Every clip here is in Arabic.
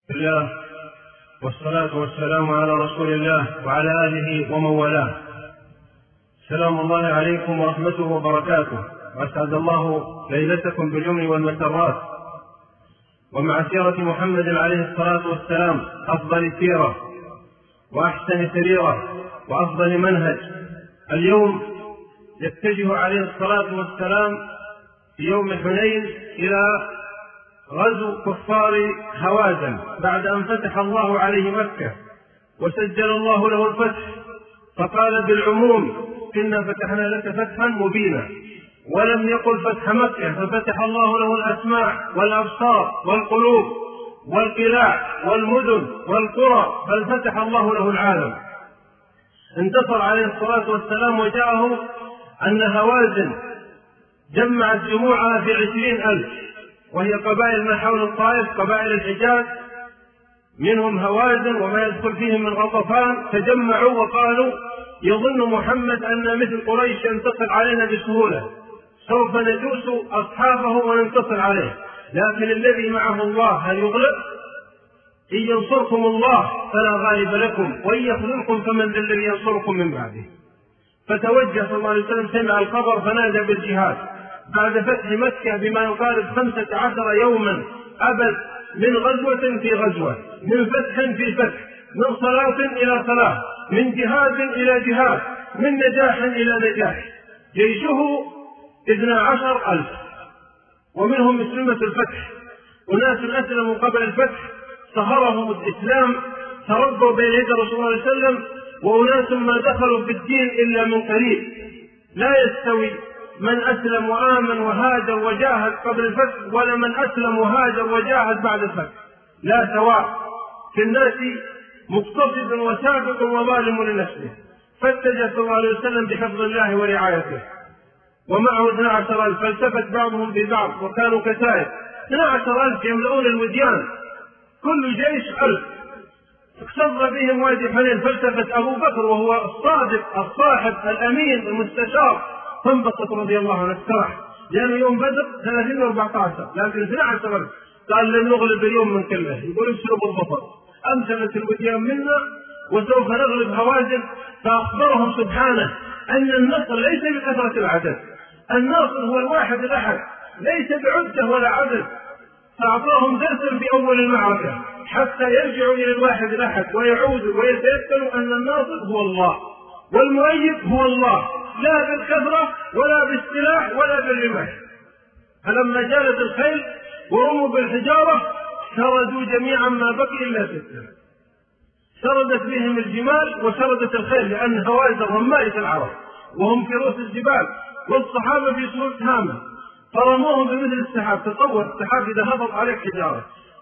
الله والصلاة والسلام على رسول الله وعلى آله ومن والاه. سلام الله عليكم ورحمته وبركاته، وأسعد الله ليلتكم باليمن والمسرات، ومع سيرة محمد عليه الصلاة والسلام أفضل سيرة وأحسن سريرة وأفضل منهج. اليوم يتجه عليه الصلاة والسلام في يوم حنين إلى غزو كفار هوازن بعد أن فتح الله عليه مكة وسجل الله له الفتح، فقال بالعموم: إنا فتحنا لك فتحا مبينا، ولم يقل فتح مكة، ففتح الله له الأسماع والأبصار والقلوب والقلاع والمدن والقرى، بل فتح الله له العالم. انتصر عليه الصلاة والسلام، وجاءه أن هوازن جمعت جموعها في 20,000، وهي قبائل ما حول الطائف، قبائل الحجاز، منهم هوازن وما يدخل فيهم من غطفان، تجمعوا وقالوا: يظن محمد أن مثل قريش ينتصر علينا بسهولة، سوف ندوس أصحابه وننتصر عليه، لكن الذي معه الله هل يغلب؟ إن ينصركم الله فلا غالب لكم، وإن يخذلكم فمن ذا الذي ينصركم من بعده. فتوجه صلى الله عليه وسلم، سمع الخبر فنادى بالجهاد بعد فتح مكة بما يقارب 15 يوما أبد، من غزوة في غزوة، من فتح في فتح، من صلاة إلى صلاة، من جهاد إلى جهاد، من نجاح إلى نجاح. جيشه 12,000، ومنهم مسلمة الفتح، أناس أسلموا قبل الفتح سهرهم الإسلام، تربوا بين يدي رسول الله صلى الله عليه وسلم، وأناس ما دخلوا في الدين إلا من قريب. لا يستوي من أسلم وآمن وهاجر وجاهد قبل الفتح ولا من أسلم وهاجر وجاهد بعد الفتح، لا سواء في الناس مقتصد وسابق وظالم لنفسه. فاتجه صلى الله عليه وسلم بحفظ الله ورعايته، ومعه 12,000، فالتفت بعضهم ببعض وكانوا كتائب، 12,000 يملؤون الوديان، كل جيش 1000. اقتضى بهم وادي حنين، فالتفت أبو بكر وهو الصادق الصاحب الأمين المستشار، فانبسط رضي الله عنه، استراح، لأنه يوم بدر 30 و14، لكن 12,000 قال: لن نغلب اليوم من كله، يقول: اشربوا الظفر، أمثلت الوديان منا وسوف نغلب هوازن. فأخبرهم سبحانه أن النصر ليس بكثرة العدد، الناصر هو الواحد الأحد، ليس بعدة ولا عدد. فأعطاهم درسا في أول المعركة حتى يرجعوا إلى الواحد الأحد ويعودوا ويتيقنوا أن الناصر هو الله والمؤيد هو الله، لا بالكثرة ولا بالسلاح ولا بالرماح. فلما جالت الخيل ورموا بالحجارة سردوا جميعا، ما بقي إلا 6. سردت بهم الجمال وسردت الخيل، لأن هوازن رمائة العرب وهم في رؤوس الجبال، والصحابة في صورة هامة، فرموهم بمثل السحاب. تصور السحاب إذا هبط عليك حجارة.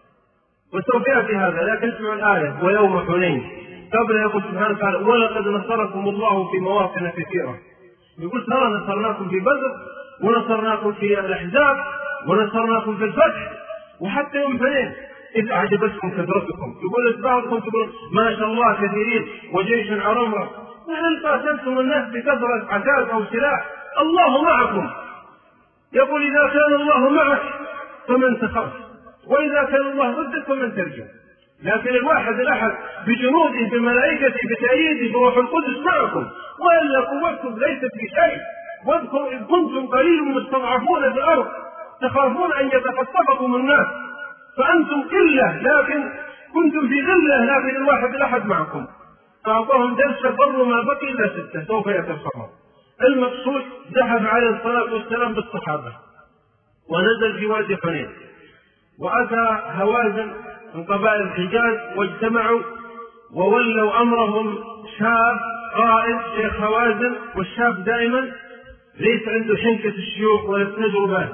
وسوف يأتي هذا، لكن اسمعوا الآية: ويوم حنين، قبل يقول سبحانه وتعالى: ولقد نصركم الله في مواطن كثيرة. يقول: ترى نصرناكم في بدر، ونصرناكم في الأحزاب، ونصرناكم في الفتح، وحتى يوم حنين إذ أعجبتكم كثرتكم. يقول بعضكم تقول: ما شاء الله كثيرين وجيش عرمرم، وهل قاتلتم الناس بكثرة عتاد أو سلاح؟ الله معكم. يقول: إذا كان الله معك فمن تخاف، وإذا كان الله ضدك فمن ترجو. لكن الواحد الأحد بجنوده بملائكته بتأييده بروح القدس معكم، وإلا قوتكم ليست بشيء. واذكروا إذ كنتم قليل مستضعفون في الأرض تخافون أن يتخطفكم الناس، فأنتم قلة لكن كنتم في غلة، لكن الواحد الأحد معكم. فأعطاهم درس: بروا ما بقي إلا 6، سوف يأتي الخبر. المقصود ذهب عليه الصلاة والسلام بالصحابة ونزل في وادي حنين، وأتى هوازن من قبائل الحجاز واجتمعوا وولوا أمرهم شاب قائد شيخ هوازن. والشاب دائما ليس عنده حنكة الشيوخ ولا التجربة،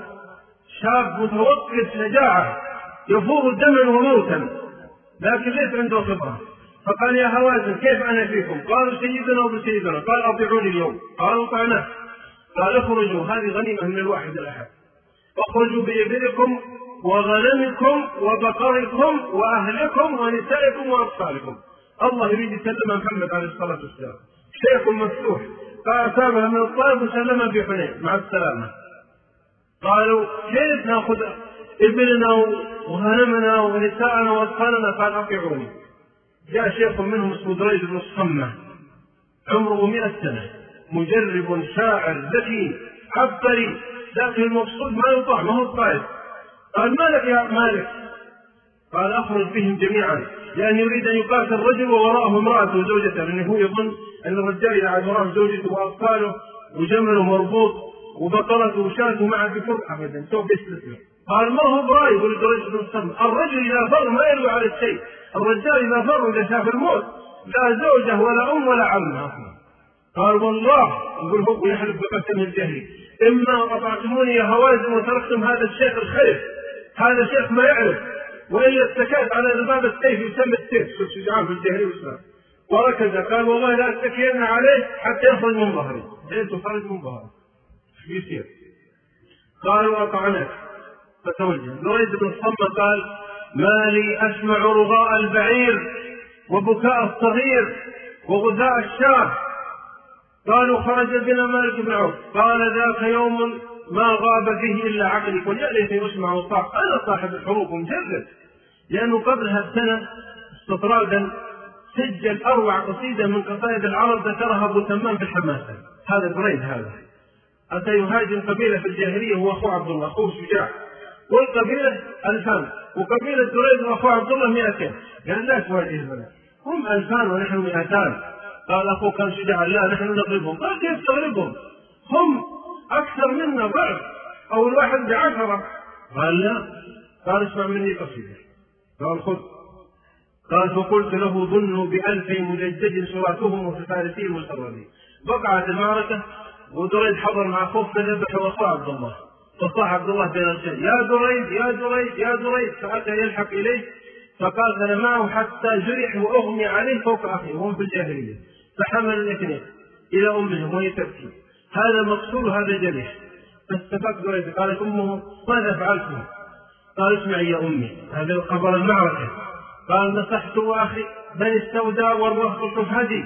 شاب متوقد شجاعة يفور دما وموتا، لكن ليس عنده خبرة. فقال: يا هوازن كيف أنا فيكم؟ قالوا: سيدنا وابن سيدنا. قال: أطيعوني اليوم. قالوا: طعناه. قال: اخرجوا، هذه غنيمة من الواحد الأحد، اخرجوا بإبلكم وغنمكم وبقركم وأهلكم ونسائكم وأطفالكم. الله يريد يسلم محمد عليه الصلاة والسلام، شيخ مفتوح، فأتابه من الطائف وسلم في حنين مع السلامة. قالوا: كيف نأخذ إبلنا وغنمنا ونساءنا وأطفالنا، قال أطيعوني. جاء شيخ منهم اسمه دريد بن الصمة عمره 100 سنة، مجرب شاعر ذكي عبقري، لكن المقصود ما يطاع، ما هو الطائف. قال ما لك يا مالك؟ قال أخرج بهم جميعا، لأن يريد أن يقاتل رجل ووراءه امرأته وزوجته، لأنه هو يظن أن الرجال إذا عاد وراءه زوجته وأطفاله وجمله مربوط وبقرته وشاته معه بفر أبدا سوف يستسلم. قال ما هو برأي؟ يقول دريد بن الصمة الرجل إذا فر ما يلوي على الشيء، الرجال إذا فر إذا شاف الموت لا زوجة ولا أم ولا عمة. قال والله، يقول هو يحلف بقسم الجهل، إما قطعتموني يا هوازن وتركتم هذا الشيخ الخير، هذا شيخ ما يعرف، وإلا اتكأت على ذباب السيف يسمى السيف شجعان في الجاهلية والإسلام وركز. قال والله لا اتكئن عليه حتى يخرج من ظهري. جئت خرج من ظهري يصير. قالوا أطعنك فتوجه. دريد بن الصمة قال ما لي أسمع رغاء البعير وبكاء الصغير وغذاء الشاه. قالوا خرج بنا مالك بن عوف. قال ذاك يوم ما غاب فيه إلا عقلي، قل يا ليتني أسمع وطاع. أنا صاحب الحروف مجرد، لأنه قبلها بسنة استطرادا سجل أروع قصيدة من قصائد العرب ذكرها أبو تمام في الحماسة. هذا دريد، هذا أتى يهاجم قبيلة في الجاهلية، هو أخوه عبد الله أخوه شجاع، والقبيلة 2000 وقبيلة دريد وأخوه عبد الله 200. قال لا تواجه بنا، هم 2000 ونحن 200. قال أخوه كان شجاعا لا نحن نغلبهم. قال كيف تغلبهم؟ هم أكثر منا ضعف، أو الواحد ب10. قال لا. قال اسمع مني قصيدة. قال خذ. قال فقلت له ظنوا ب1000 مجدد سراتهم وفي فارسهم والسرادين. وقعت المعركة ودريد حضر مع أخوه فذبح أخوه عبد الله، فصاح عبد الله بين الخيل يا دريد يا دريد يا دريد، فأتى يلحق إليه فقاتل معه حتى جرح وأغمي عليه فوق أخيه وهم في الجاهلية، فحمل الاثنين إلى أمهم وهي تبكي. هذا مقصود هذا جرح. فاستفاق دريد قالت أمه ماذا فعلتم؟ قال اسمعي يا أمي، هذا خبر المعركة. قال نصحت أخي بني السوداء والرهط شفهدي،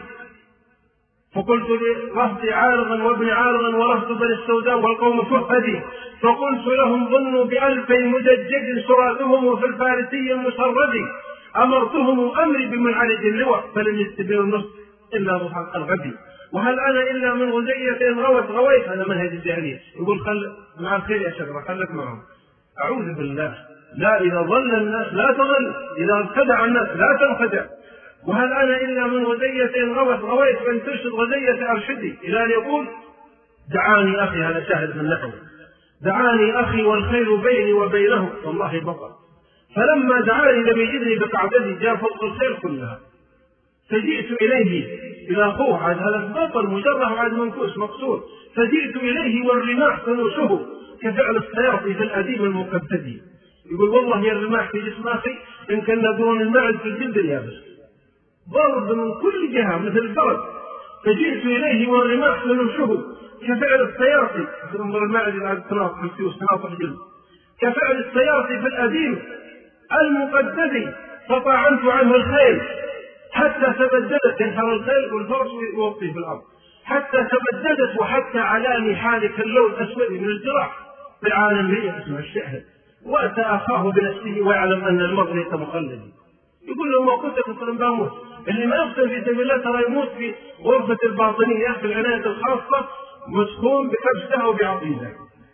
فقلت لرهطي عارضا وابن عارضا ورهط بني السوداء والقوم شفهدي، فقلت لهم ظنوا ب1000 مججد سراتهم وفي الفارسي المسردي، أمرتهم أمري بمنعرج اللواء فلم يستبير النصر إلا ضحك الغبي، وهل أنا إلا من غزية غوت غويت. هذا منهج الجاهلية، يقول خل مع الخير يا شجرة خلك معهم. أعوذ بالله، لا إذا ظل الناس لا تظل، إذا ابتدع الناس لا تنخدع. وهل أنا إلا من غزية غوت غويت فإن ترشد غزية أرشدي، إلى أن يقول دعاني أخي. هذا شاهد من نحو دعاني أخي والخير بيني وبينه والله بطل، فلما دعاني لم يجدني بقعدتي جاء فوق الخير كلها، فجئت إليه إلى أخوه. هذا بطل مجرح وعد منكوس مقصود. فجئت إليه والرماح تنوشه كفعل السياط في الأديم المقدد. يقول والله يا الرماح في جسم أخي إن كان دون المعد في الجلد اليابس، ضرب من كل جهة مثل البرد. فجئت إليه والرماح تنوشه كفعل السياط، ثم المعد على التناط في السيوس تناط الجلد، كفعل السياط في الأديم المقدد. فطعنت عنه الخيل حتى تبددت، ينحر الخيل والفرس يوطي في الأرض حتى تبددت، وحتى علاني حالك اللون أسود من الجراح في العالمية اسمه الشهر، وأتى أخاه بنفسه ويعلم أن المرء ليس مخلد. يقول له ما كنت تقول باموت، اللي ما يقتل في سبيل الله ترى يموت في غرفة الباطنية في العناية الخاصة مسكون بحبسه وبعقيدة،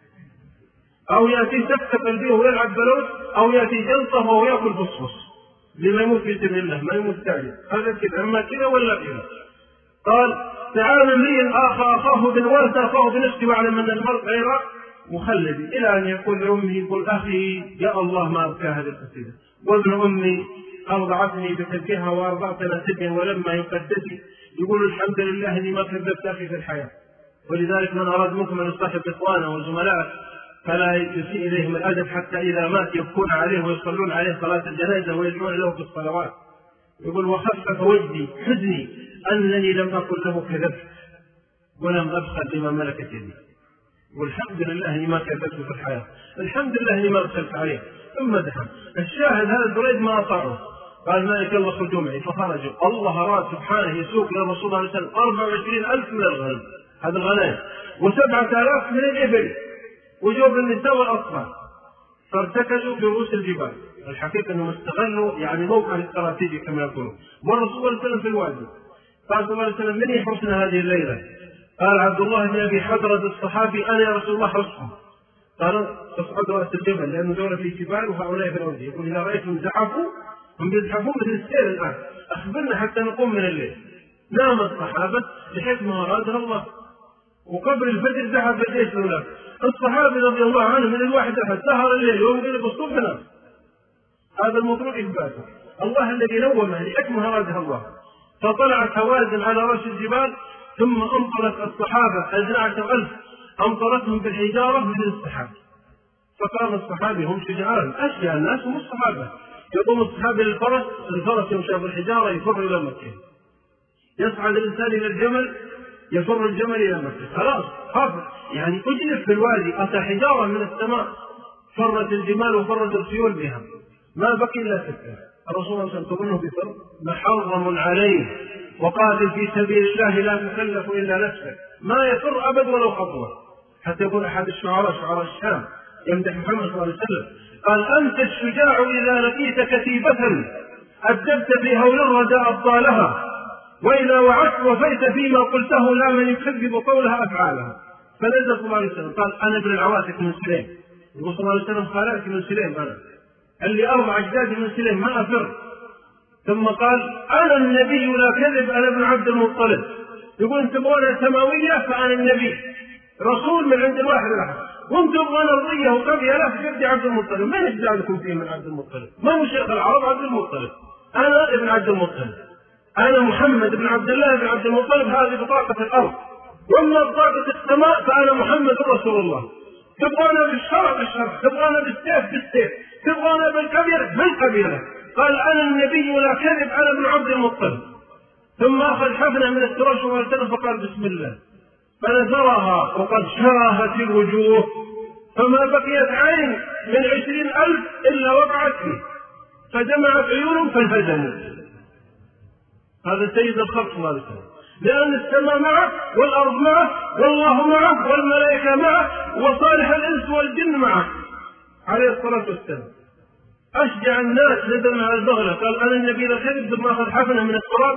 أو يأتي سكتة قلبيه ويلعب بلوت، أو يأتي جلطة وهو يأكل فصفص. لما يموت في سبيل الله ما يموت تعجب، هذا كذا أما كذا ولا كذا. قال تعالى امرئ أخاه بالوردة أخاه بنفسه واعلم أن المرء غير مخلد، إلى أن يقول لأمه يقول أخي يا الله ما أبكى هذه القصيدة، وابن أمي أرضعتني بتركها وأرضعتنا سبيا ولما يقدسي. يقول الحمد لله إني ما كذبت أخي في الحياة. ولذلك من أراد منكم أن يصاحب إخوانه وزملائه فلا يسيء إليهم الأدب حتى إذا مات يبكون عليه ويصلون عليه صلاة الجنازة ويدعون له في الصلوات. يقول وخفف وجدي حزني أنني لم أقل له كذبت ولم أبخل بما ملكت يدي. والحمد لله إني ما كذبت في الحياة، الحمد لله إني ما أرسلت عليه. ثم دخل الشاهد هذا دريد ما أطاعه. قال مالك الله خرجوا معي، فخرجوا. الله أراد سبحانه يسوق للرسول صلى الله عليه وسلم 24,000 من الغنم، هذا الغنائم، و7,000 من الإبل وجوب النساء والأطفال. فارتكزوا في رؤوس الجبال. الحقيقة أنهم استغلوا يعني موقع استراتيجي كما يقولون. والرسول صلى الله عليه وسلم في الوادي قال صلى الله عليه وسلم: من يحرسنا هذه الليلة؟ قال عبد الله بن أبي حضرة الصحابي: أنا يا رسول الله حرسهم. قال: تصعد رأس الجبل لأنه دولة في جبال وهؤلاء في الأودية. يقول: إذا رأيتم زحفوا هم يزحفون مثل السير الآن، أخبرنا حتى نقوم من الليل. نام الصحابة بحكمة أرادها الله، وقبل الفجر ذهب الجيش له. الصحابي رضي الله عنه من الواحد أحد سهر الليل ويقلب الصبح نام. هذا المفروض إثباته. الله الذي نومه لحكمة أرادها الله. فطلعت هوازن على رأس الجبال، ثم أمطرت الصحابة 12,000 أمطرتهم بالحجارة مثل السحاب. فقام الصحابي: هم شجعان، أشجع الناس هم الصحابة. يقوم الصحابي للفرس، الفرس يمشي بالحجارة يفر إلى مكة. يصعد الإنسان إلى الجمل، يفر الجمل إلى مكة. خلاص خاف يعني أجلس في الوادي، أتى حجارة من السماء، فرت الجمال وفرت الخيول بها، ما بقي إلا سكة. الرسول صلى الله عليه وسلم تظنه بفر محرم عليه، وقاتل في سبيل الله لا تكلف إلا نفسك، ما يفر أبد ولو خطوة. حتى يقول أحد الشعراء، شعراء الشام، يمدح محمد صلى الله عليه وسلم، قال: أنت الشجاع إذا لقيت كتيبة أدبت في هول الردى أبطالها، وإذا وعدت وفيت فيما قلته لا من يكذب قولها أفعالها. فنزل صلى الله عليه وسلم قال: أنا ابن العواتق من سليم. يقول صلى الله عليه وسلم: خالاتي من سليم، أنا اللي أربع أجدادي من سليم، ما أفر. ثم قال: أنا النبي لا كذب، أنا ابن عبد المطلب. يقول: أنتم تبغون سماوية فأنا النبي، رسول من عند الواحد الأحد، وأنتم تبغون أرضية وقبيلة فجد عبد المطلب. من أجدادكم فيه من عبد المطلب؟ ما هو شيخ العرب عبد المطلب؟ أنا ابن عبد المطلب، أنا محمد بن عبد الله بن عبد المطلب، هذه بطاقة الأرض، وأما بطاقة السماء فأنا محمد رسول الله. تبغانا بالشرع بالشرع، تبغانا بالسيف بالسيف، تبغانا بالقبيلة بالقبيلة. قال: أنا النبي لا كذب، أنا ابن عبد المطلب. ثم أخذ حفنة من التراب صلى الله عليه وسلم فقال: بسم الله، فنزرها وقد شاهت الوجوه، فما بقيت عين من 20,000 إلا وقعت فيه، فجمعت عيونهم فانهزموا. هذا سيد الخلق صلى الله عليه وسلم، لأن السماء معه والأرض معه والله معه والملائكة معه وصالح الإنس والجن معه عليه الصلاة والسلام. أشجع الناس ندم على البغلة، قال: أنا النبي لا كذب. ثم أخذ حفنة من التراب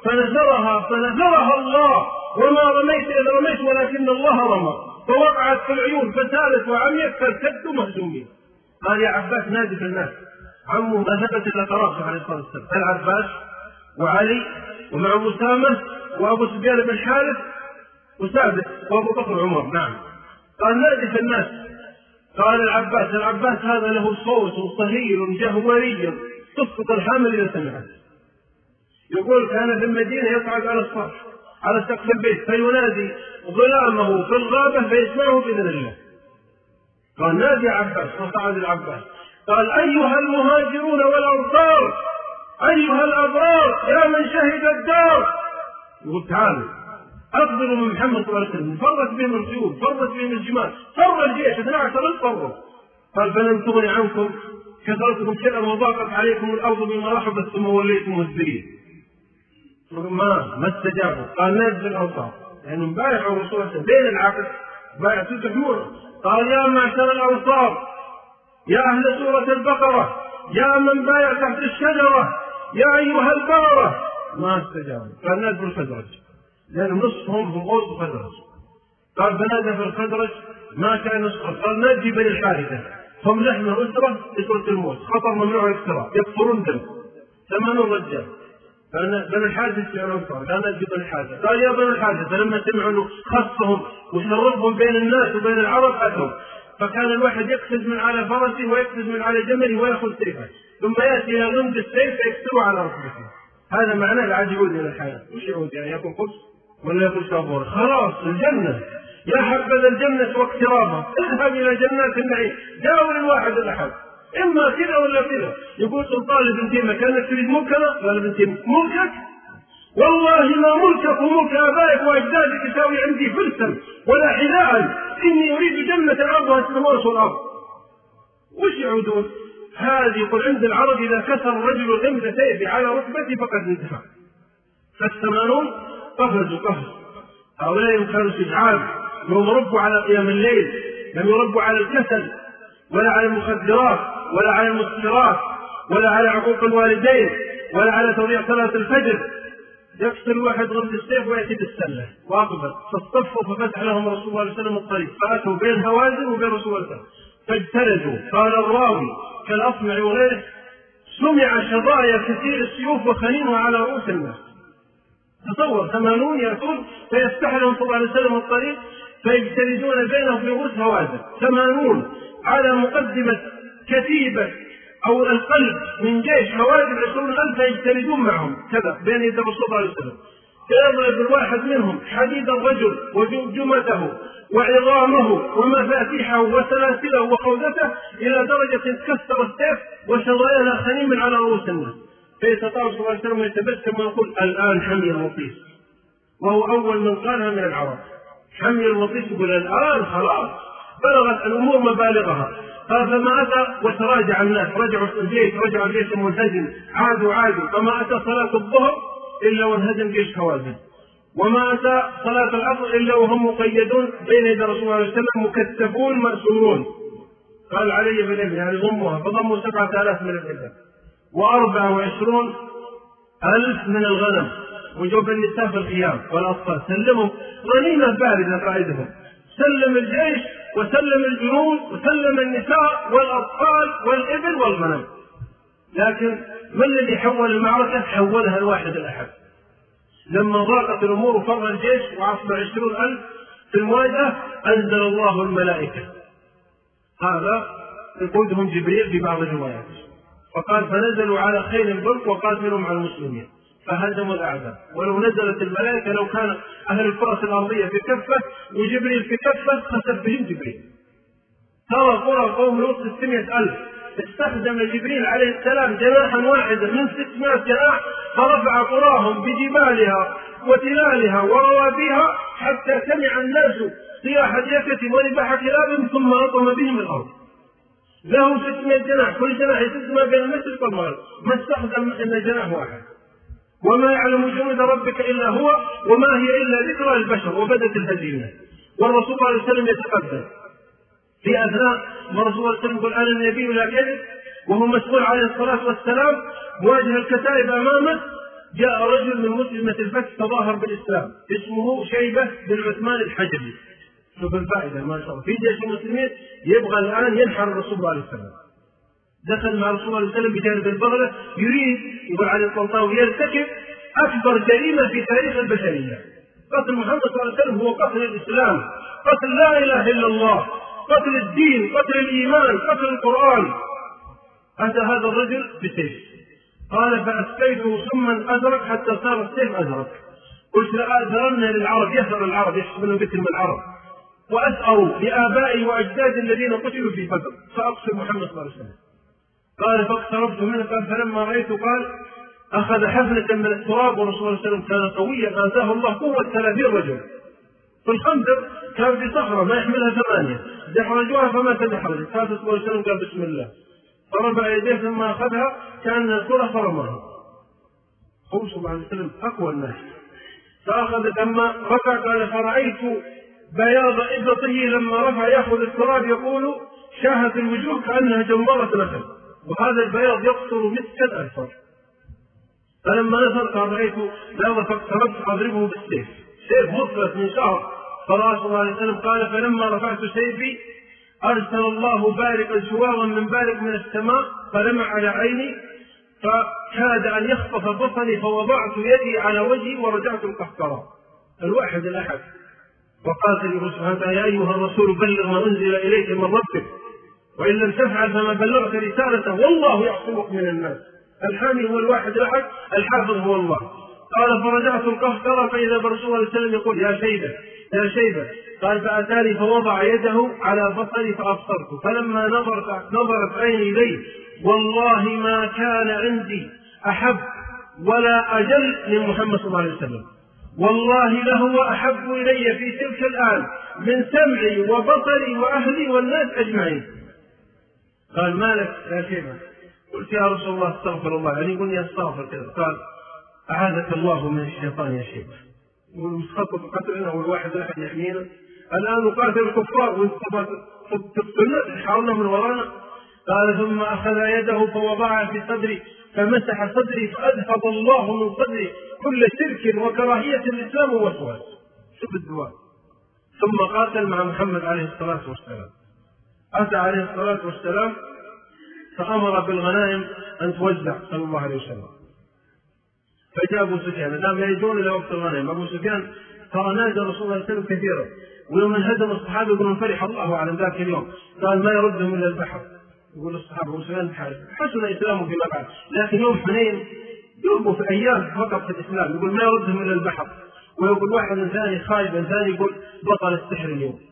فنزرها الله، وما رميت إذ رميت ولكن الله رمى، فوقعت في العيون فسالت وعميت فارتدوا مهزومين. قال: يا عباس نادي في الناس. عمه ما ثبت إلا قرابته عليه الصلاة والسلام، العباس وعلي ومع أسامة وأبو سفيان بن الحارث وسعد وأبو بكر وعمر. نعم. قال: نادي في الناس. قال العباس هذا له صوت صهيل جهوري تسقط الحامل إذا سمعت. يقول: كان في المدينة يصعد على السطح على سقف البيت فينادي غلامه في الغابة فيسمعه بإذن الله. قال: نادي عباس. فصعد العباس قال: أيها المهاجرون والأنصار، أيها الأبرار، يا من شهد الدار. يقول: تعالوا أقبلوا من محمد صلى الله عليه وسلم. فرت بهم الخيول، فرت بهم الجمال، فر الجيش 12 فروا. قال: فلم تغن عنكم كثرتكم شيئا وضاقت عليكم الأرض بما رحبت ثم وليتم مدبرين. ما استجابوا. قال: نازل الأنصار، يعني بايعوا الرسول صلى الله عليه وسلم بين العقد، بايعوا تحمونه. قال: يا معشر الأنصار، يا أهل سورة البقرة، يا من بايع تحت الشجرة، يا أيها البارة. ما استجابوا. قال: نازل الخزرج، لأن نصفهم هم أوس وخزرج. قال: فنادى في الخزرج ما كان نسخر. قال: نادي بني الحارثة، هم لحمة أسرة الموت، خطر ممنوع الاقتراب، يكفرون دم 80 رجال. بني الحارثة في الأنصار، قال: نادي بني الحارثة. قال: يا بني الحارثة، فلما سمعوا أنه خصهم وشرفهم بين الناس وبين العرب أتوا. فكان الواحد يقفز من على فرسه ويقفز من على جمله ويأخذ سيفه، ثم يأتي إلى غمد السيف فيكسره على ركبته. هذا معناه العاد يعود إلى الحياة. وش يعود؟ يعني يكون قدس ولا يكون شابور؟ خلاص الجنة، يا حبذا الجنة واقترابها، اذهب إلى جنات النعيم. جاور الواحد الأحد، إما كذا ولا كذا. يقول سلطان بن تيمية: كانك تريد ملكنا؟ قال بن تيمية: ملكك؟ والله ما ملكك وملك آبائك وأجدادك يساوي عندي فرسا ولا حذاء، إني أريد جنة عرضها السماوات والأرض. وش يعودون؟ هذه يقول عند العرب: إذا كسر الرجل غمد سيفه على ركبته فقد انتهى. ف80 قفزوا قفز. هؤلاء كانوا شجعان، لم يربوا على قيام الليل، لم يربوا على الكسل، ولا على المخدرات ولا على المسكرات ولا على عقوق الوالدين ولا على تضييع صلاة الفجر. يقتل واحد ضد السيف ويأتي بالسلة وأقبل فاصطفوا ففتح لهم رسول الله صلى الله عليه وسلم الطريق، فأتوا بين هوازن وبين رسول الله فاجتلدوا. قال الراوي كالأصمع وغيره: سمع شظايا كثير السيوف وخنينها على رؤوس الناس. تصور 80 يأتون فيفتح لهم صلى الله عليه وسلم الطريق فيجتلدون بينهم في رؤوس هوازن 80 على مقدمة كتيبة أو القلب من جيش هوازن 20,000 فيجتلدون معهم كذا بين يد الرسول صلى الله عليه وسلم. فيضرب الواحد منهم حديد الرجل وجمجمته وعظامه ومفاتيحه وسلاسله وخوذته إلى درجة كسر السيف وشظايا خنين على رؤوس الناس. فيستطيع صلى الله عليه وسلم يتبسم ويقول: الآن حمي الوطيس. وهو أول من قالها من العرب. حمي الوطيس، يقول الآن خلاص بلغت الأمور مبالغها. قال: فما أتى وتراجع الناس، رجعوا الجيش منهزم، عادوا فما أتى صلاة الظهر إلا وانهزم جيش هوازن، وما أتى صلاة العصر إلا وهم مقيدون بين يدي رسول الله صلى الله عليه وسلم مكتفون مأسورون. قال: علي بالإبل، يعني ضموها، فضموا 7,000 من الإبل و24,000 من الغنم، وجوب النساء في الخيام والأطفال. سلمهم غنيمة باردة قائدهم، سلم الجيش وسلم الجنود وسلم النساء والأطفال والإبل والغنم. لكن ما الذي حول المعركة؟ حولها الواحد الأحد. لما ضاقت الأمور وفر الجيش وأصبح 20,000 في المواجهة، أنزل الله الملائكة. هذا يقودهم جبريل في بعض الروايات، فقال: فنزلوا على خيل البرق وقاتلوا مع المسلمين فهزموا الأعداء. ولو نزلت الملائكة لو كان أهل الفرس الأرضية في كفة وجبريل في كفة خسف بهم جبريل. ترى قرى قوم لوط 600,000، استخدم جبريل عليه السلام جناحا واحدا من 600 جناح فرفع قراهم بجبالها وتلالها وروابيها حتى سمع الناس صياح ديكة ونباح كلاب ثم أطم بهم الأرض. له 600 جناح، كل جناح يسد ما بين المشرق والمغرب، ما استخدم إلا جناح واحد. وما يعلم جنود ربك إلا هو وما هي إلا ذكرى للبشر وبدت الهزيمة. والرسول صلى الله عليه وسلم يتقدم في أثناء ما الرسول صلى الله عليه وسلم يقول: أنا النبي لا كذب، وهو مسؤول عليه الصلاة والسلام، مواجه الكتائب أمامه. جاء رجل من مسلمة الفتح تظاهر بالإسلام اسمه شيبة بن عثمان الحجري. شوف الفائدة ما شاء الله، في جيش المسلمين يبغى الآن ينحر الرسول صلى الله عليه وسلم. دخل مع الرسول صلى الله عليه وسلم بجانب البغلة، يريد يقول عليه الطنطاوي يرتكب أكبر جريمة في تاريخ البشرية. قتل محمد صلى الله عليه وسلم هو قتل الإسلام، قتل لا إله إلا الله، قتل الدين، قتل الإيمان، قتل القرآن. أتى هذا الرجل بسيف، قال: فأسقيته ثم أزرق حتى صار السيف أزرق. قلت: لأأذرن للعرب، يسأل العرب، يحسبون باسم العرب، وأسأل لآبائي وأجدادي الذين قتلوا في بدر فأقتل محمد صلى الله عليه وسلم. قال: فاقتربت منه، قال: فلما رأيته قال أخذ حفنة من التراب، ورسول الله صلى الله عليه وسلم كان قويا آتاه الله قوة 30 رجل. في الخندق كان في صخرة ما يحملها 8، دحرجوها فما تدحرج. قال صلى الله عليه وسلم: قال بسم الله، فرفع يديه ثم أخذها كأن الكرة فرمها. هو صلى الله عليه وسلم أقوى الناس، فأخذ لما رفع قال: فرأيت بياض إبطه لما رفع يأخذ التراب يقول شاهت الوجوه كأنها جمرة نخل، وهذا البياض يقطر مسك الأسفر. فلما نزل قال: رأيت بياض فاقتربت أضربه بالسيف، سيف مطلق من شهر. فرأى صلى الله عليه وسلم قال: فلما رفعت سيفي أرسل الله بارقا شواظا من بارق من السماء فلمع على عيني فكاد أن يخطف بصري، فوضعت يدي على وجهي ورجعت القهقرة. الواحد الأحد. وقال لي سبحانه: يا أيها الرسول بلغ ما أنزل إليك من ربك، وإن لم تفعل فما بلغت رسالته، والله يعصمك من الناس. الحامي هو الواحد الأحد، الحافظ هو الله. قال: فرجعت القهقرة فإذا برسول الله صلى الله عليه وسلم يقول: يا شيبة يا شيبة. قال: فأتاني فوضع يده على بصري فأبصرته، فلما نظرت عيني إليه والله ما كان عندي أحب ولا أجل من محمد صلى الله عليه وسلم، والله لهو أحب إلي في تلك الآن من سمعي وبصري وأهلي والناس أجمعين. قال: ما لك يا شيبة؟ قلت: يا رسول الله استغفر الله. يعني يقول لي استغفر كذا. قال: أعاذك الله من الشيطان يا شيبة. والمسخط قتلنا والواحد أحد يحمينا. الآن نقاتل الكفار وانت تقتلنا تحاولنا من ورانا. قال ثم أخذ يده فوضعها في صدري فمسح صدري فأذهب الله من صدري كل شرك وكراهية الإسلام ووسواس. شوف الدعاء. ثم قاتل مع محمد عليه الصلاة والسلام. أتى عليه الصلاة والسلام فأمر بالغنائم أن توزع صلى الله عليه وسلم. فجاء أبو سفيان الآن يريدون إلى وقت الغنائم. أبو سفيان ترى نادى رسول الله صلى الله عليه وسلم كثيرا، ويوم انهزم الصحابة يقولون فرح الله على ذاك اليوم، قال ما يردهم إلا البحر. يقول الصحابة أبو سفيان حارس حسن إسلامه فيما بعد، لكن يوم حنين يربوا في أيام فقط في الإسلام، يقول ما يردهم إلا البحر. ويقول واحد ثاني خايب ثاني يقول بطل السحر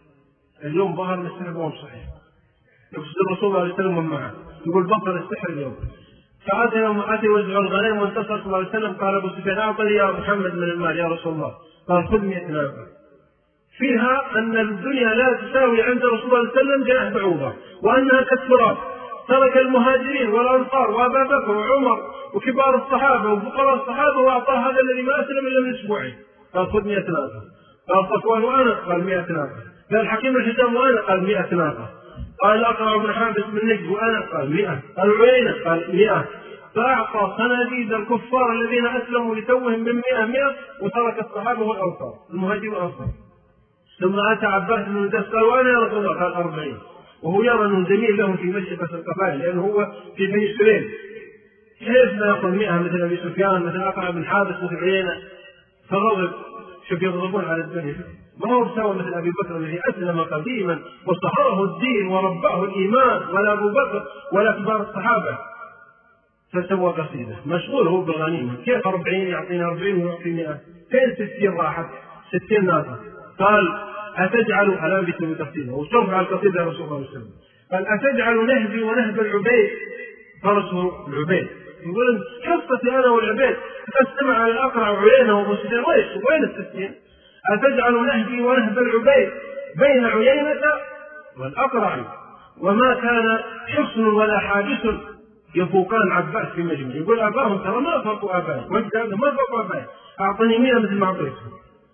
اليوم ظهر من السحر مو صحيح. يقصد الرسول صلى الله عليه وسلم معه يقول بطل السحر اليوم. فأتى يوم أتى يوزع الغنائم وانتصر صلى الله عليه وسلم. قال أبو سفيان أعطني يا محمد من المال يا رسول الله. قال خذ 100 ناقة فيها أن الدنيا لا تساوي عند رسول الله صلى الله عليه وسلم جناح بعوضة، وأنها كالتراب. ترك المهاجرين والأنصار وأبا بكر وعمر وكبار الصحابة وفقراء الصحابة وأعطاه هذا الذي ما أسلم إلا من أسبوعين. قال خذ 100 ناقة. قال صفوان وأنا. قال 100 ناقة. قال الحكيم الحزام وأنا. قال 100 ناقة. قال أقرع بن حابس بن نجد وأنا. قال 100. قال عيينة. قال 100. فأعطى صناديد الكفار الذين أسلموا لتوهم من 100 وترك الصحابة والأنصار المهاجرين والأنصار. ثم أتى عباس بن دس قال وأنا يا رسول الله. قال 40. وهو يرى أنه جميل له في مشرقة القبائل لأنه هو في بني سليم، كيف لا يأخذ 100 مثل أبي سفيان مثل أقرع بن حابس مثل عيينة؟ فغضب. شوف يغضبون على الدنيا. ما هو سوى مثل أبي بكر الذي أسلم قديما وصهره الدين ورباه الإيمان، ولا أبو بكر ولا كبار الصحابة. فسوى قصيدة مشغول هو بالغنيمة. كيف 40 يعطينا 40 ويعطي 100؟ فين 60 راحت 60 ناقة؟ قال أتجعل الآن باسم القصيدة وشرح على القصيدة رسول الله صلى الله عليه وسلم. قال أتجعل نهبي ونهب العبيد فرسه العبيد. يقول قصتي أنا والعبيد تستمع على الأقرع وعيينة وأبو سفيان وين الستين؟ أتجعل نهبي ونهب العبيد بين عيينة والأقرع وما كان حصن ولا حاجس يفوقان عباس في مجمع. يقول أباهم ترى ما فرقوا أبائي وانت ما فرقوا أبائي، أعطني 100 مثل ما أعطيتهم.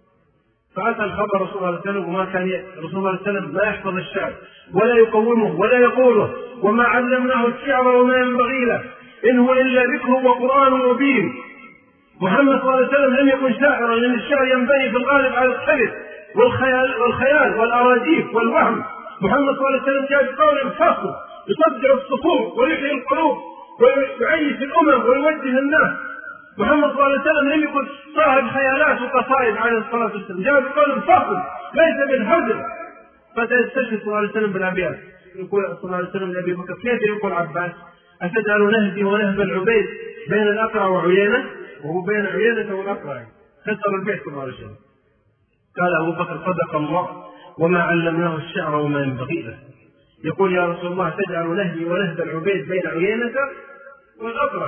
فأتى الخبر رسول الله صلى الله عليه وسلم وما كان رسول الله صلى الله عليه وسلم لا يحفظ الشعر ولا يقومه ولا يقوله، وما علمناه الشعر وما ينبغي له، إن هو إلا ذكر وقرآن مبين. محمد صلى الله عليه وسلم لم يكن شاعرا، لأن الشعر ينبني في الغالب على الخبث والخيال والأراجيف والوهم. محمد صلى الله عليه وسلم جاء بقول فصل يصدع الصفوف ويحيي القلوب ويعيش الأمم ويوجه الناس. محمد صلى الله عليه وسلم لم يكن صاحب خيالات وقصائد عليه الصلاة والسلام، جاء بقول فصل ليس بالهزل. فتستشهد صلى الله عليه وسلم بالأبيات. يقول صلى الله عليه وسلم لأبي بكر كيف يقول عباس أتجعل نهبي ونهب العبيد بين الأقرع وعيينة وهو بين عيينة والأقرع؟ خسر البيت صلى الله عليه وسلم. قال أبو بكر صدق الله وما علمناه الشعر وما ينبغي له. يقول يا رسول الله تجعل نهبي ونهب العبيد بين عيينة والأقرع.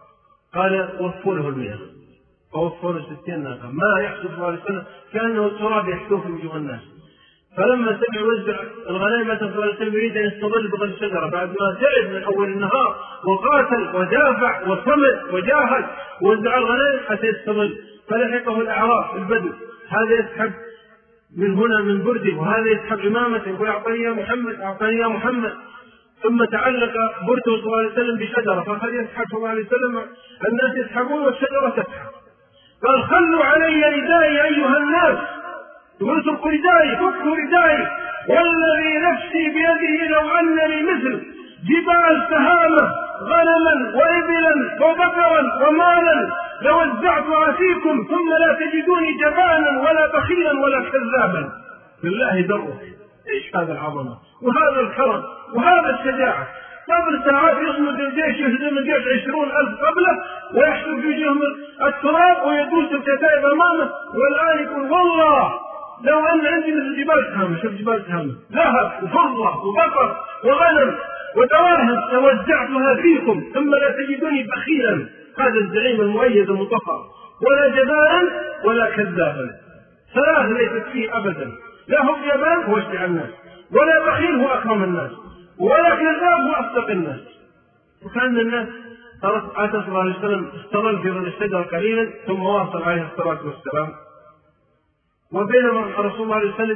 قال وفوا له 100 فوفوا له 60 ناقة. ما يحسب صلى الله عليه وسلم كأنه التراب يحسوه في وجوه الناس. فلما سمع وزع الغنائم صلى الله عليه وسلم يريد أن يستظل بظل الشجرة بعد ما تعب من أول النهار وقاتل ودافع وصمد وجاهد ووزع الغنائم حتى يستظل. فلحقه الأعراب البدو، هذا يسحب من هنا من برده وهذا يسحب عمامته يقول أعطني يا محمد أعطني يا محمد. ثم تعلق برده صلى الله عليه وسلم بشجرة فقد يسحب صلى الله عليه وسلم، الناس يسحبون والشجرة تسحب. قال خلوا علي ردائي أيها الناس، يقول اتركوا ردائي فكوا ردائي، والذي نفسي بيده لو أن لي مثل جبال تهامة غنما وإبلا وبقرا ومالا لوزعتها فيكم ثم لا تجدوني جبانا ولا بخيلا ولا كذابا. بالله درك ايش هذا العظمة وهذا الكرم وهذا الشجاعة؟ قبل ساعات يصمد الجيش يهزم الجيش 20,000 قبله ويحشر في وجههم التراب ويدوس الكتائب امامه، والان يقول والله لو ان عندي مثل جبال تهامة. شوف جبال تهامة ذهب وفضة وبقر وغنم ودواهم توزعتها فيكم ثم لا تجدوني بخيلا. هذا الزعيم المؤيد المطهر، ولا جبانا ولا كذابا. ثلاث ليست فيه ابدا، لا هو جبان هو اشجع الناس، ولا بخيل هو اكرم الناس، ولا كذاب هو اصدق الناس. وكان الناس اتى صلى الله عليه وسلم استظل في ظل الشجره قليلا ثم واصل عليه الصلاه والسلام. وبينما رسول الله عليه وسلم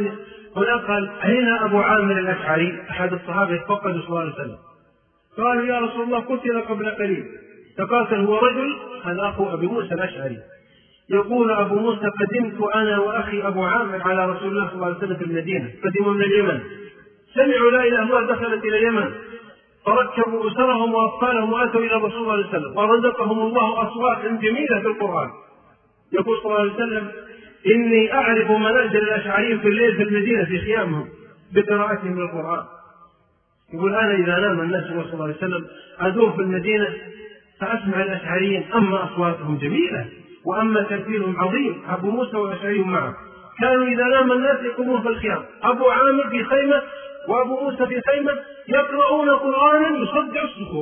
هنا قال أين أبو عامر الأشعري؟ أحد الصحابة يتفقد صلى الله عليه وسلم، قالوا يا رسول الله قتل قبل قليل. فقاتل هو رجل هذا أخو أبي موسى الأشعري. يقول أبو موسى قدمت أنا وأخي أبو عامر على رسول الله صلى الله عليه وسلم في المدينة، قدموا من اليمن، سمعوا لا إله إلا الله دخلت إلى اليمن، فركبوا أسرهم وأطفالهم وأتوا إلى رسول الله صلى الله عليه وسلم ورزقهم الله أصواتا جميلة في القرآن. يقول صلى الله عليه وسلم إني أعرف منازل الأشعريين في الليل في المدينة في خيامهم بقراءتهم للقرآن. يقول أنا إذا نام الناس صلى الله عليه وسلم أدور في المدينة فأسمع الأشعريين، أما أصواتهم جميلة وأما ترتيلهم عظيم. أبو موسى والأشعريين معه كانوا إذا نام الناس يقومون في الخيام، أبو عامر في خيمة وأبو موسى في خيمة يقرؤون قرآنا يصدع الصخور.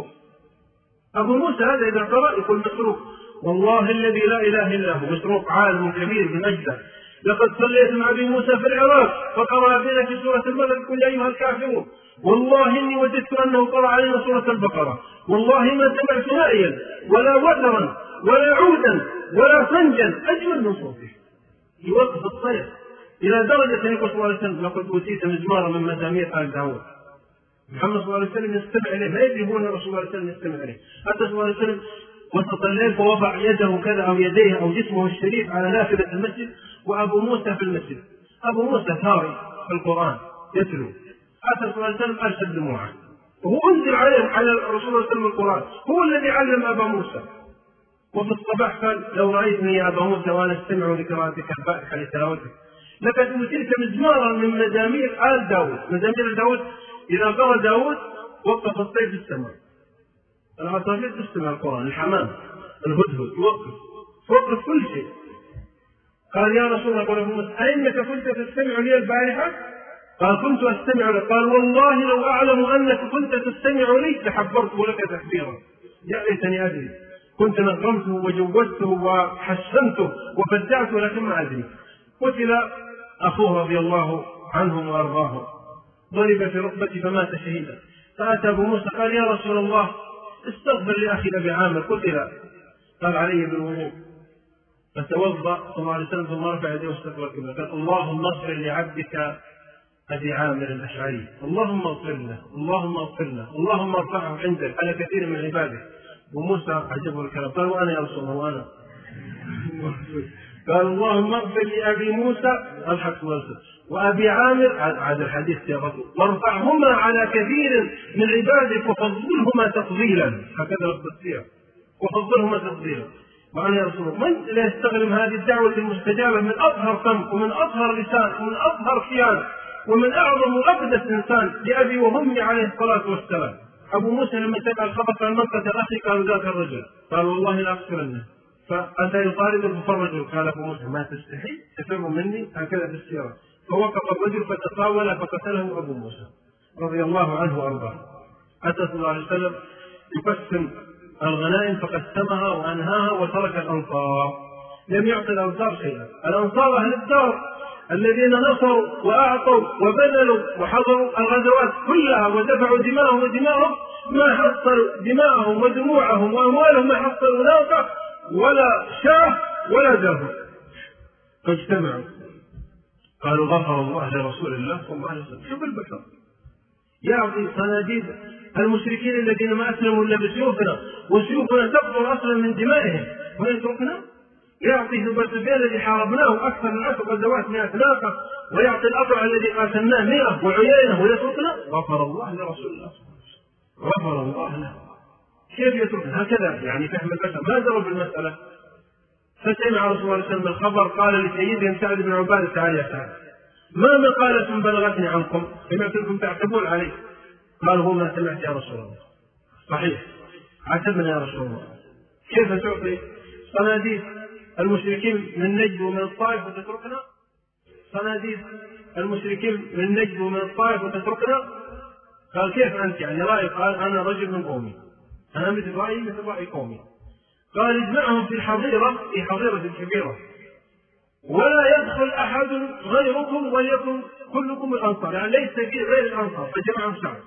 أبو موسى هذا إذا قرأ يقول مسروق والله الذي لا إله إلا هو، مسروق عالم كبير بمجده، لقد صليت مع أبي موسى في العراق فقرأ بنا في سورة المغرب قل يا أيها الكافرون، والله إني وجدت أنه قرأ علينا سورة البقرة، والله ما سمعت نائيا ولا وترا ولا عودا ولا فنجا أجمل من صوته. يوقف الصيف إلى درجة يقول صلى الله عليه وسلم لقد أوتيت مزمارا من مزامير آل داود. محمد صلى الله عليه وسلم يستمع إليه، لا يدري هو أن رسول الله صلى الله عليه وسلم يستمع إليه. حتى صلى الله عليه وسلم وسط الليل فوضع يده كذا أو يديه أو جسمه الشريف على نافذة المسجد وأبو موسى في المسجد. أبو موسى ثاري في القرآن يتلو. حتى صلى الله عليه وسلم أرسل دموعه وهو أنزل على رسول الله صلى الله عليه وسلم القرآن، هو الذي علم أبا موسى. وفي الصباح قال لو رأيتني يا أبا موسى وأنا أستمع لقراءتك البارحة لتلاوتك لقد أوتيت مزمارا من مزامير آل داود. مزامير داود إذا قرأ داود وقف الطير في السماء، العصافير تستمع القرآن، الحمام الهدهد وقف كل شيء. قال يا رسول الله أئنك كنت تستمع لي البارحة؟ قال كنت أستمع لك. قال والله لو أعلم أنك كنت تستمع لي لحبرته لك تحبيرا، يا ليتني أدري، كنت نغمته وجوزته وحسنته وبدعته لكن ما أدري. قتل أخوه رضي الله عنه وأرضاه، ضرب في ركبته فمات شهيدا. فأتى أبو موسى قال يا رسول الله استغفر لأخي أبي عامر قتل. قال علي بالوضوء، فتوضأ صلى الله عليه وسلم ثم رفع يديه واستغفر القبلة. قال اللهم اغفر لعبدك أبي عامر الأشعري، اللهم اغفر له، اللهم اغفر له، اللهم ارفعه عندك على كثير من عبادك. وموسى عجبه الكلام قال وأنا يا رسول الله وأنا قال اللهم اغفر لأبي موسى الحق والسلام وأبي عامر هذا الحديث يا رسول وارفعهما على كثير من عبادك وفضلهما تفضيلا، هكذا رب السيرة وفضلهما تفضيلا. وأنا يا رسول الله من لا يستغرم هذه الدعوة المستجابة من أطهر فم ومن أطهر لسان ومن أطهر كيان ومن أعظم وأقدس إنسان لأبي وأمي عليه الصلاة والسلام. أبو موسى لما سمع الخبر قال من قتل أخي؟ قال ذاك الرجل. قال والله لا أقتلنه. فأتى يطالب فالرجل قال أبو موسى ما تستحي تفر مني، هكذا في السيرة. فوقف الرجل فتطاول فقتله أبو موسى رضي الله عنه وأرضاه. أتى صلى الله عليه وسلم يقسم الغنائم فقسمها وأنهاها وترك الأنصار، لم يعطي الأنصار شيئا. الأنصار أهل الدار الذين نصروا وأعطوا وبذلوا وحضروا الغزوات كلها ودفعوا دماءهم ودماءهم، ما حصلوا دماءهم ودموعهم وأموالهم، ما حصلوا ناقة ولا شاه ولا درهم. فاجتمعوا قالوا غفر الله لرسول الله صلى الله عليه وسلم. شوف البشر يعطي صناديد المشركين الذين ما أسلموا إلا بسيوفنا وسيوفنا تقطر أصلا من دمائهم ويتركنا. يعطي ذو سفيان الذي حاربناه أكثر من 10 غزوات 100 ناقة، ويعطي الأطرع الذي قاتلناه 100 وعيينة ويتركنا. غفر الله لرسول الله غفر الله له. كيف يتركنا؟ هكذا يعني فهم البشر ما دروا بالمسألة. فسمع رسول الله صلى الله عليه وسلم الخبر قال لسيدهم سعد بن عبادة تعالى يا سعد ما مقالة بلغتني عنكم سمعتكم تعتبون عليه؟ قالوا هو ما سمعت يا رسول الله. صحيح عتبنا يا رسول الله. كيف تعطي صناديد المشركين من نجد ومن الطائف وتتركنا؟ صناديد المشركين من نجد ومن الطائف وتتركنا؟ قال كيف أنت يعني رأيك؟ قال أنا رجل من قومي، أنا مثل رأيي مثل رأي قومي. قال اجمعهم في حظيرة كبيرة ولا يدخل أحد غيركم وليكن كلكم الأنصار، يعني ليس في غير الأنصار. فجمعهم سعد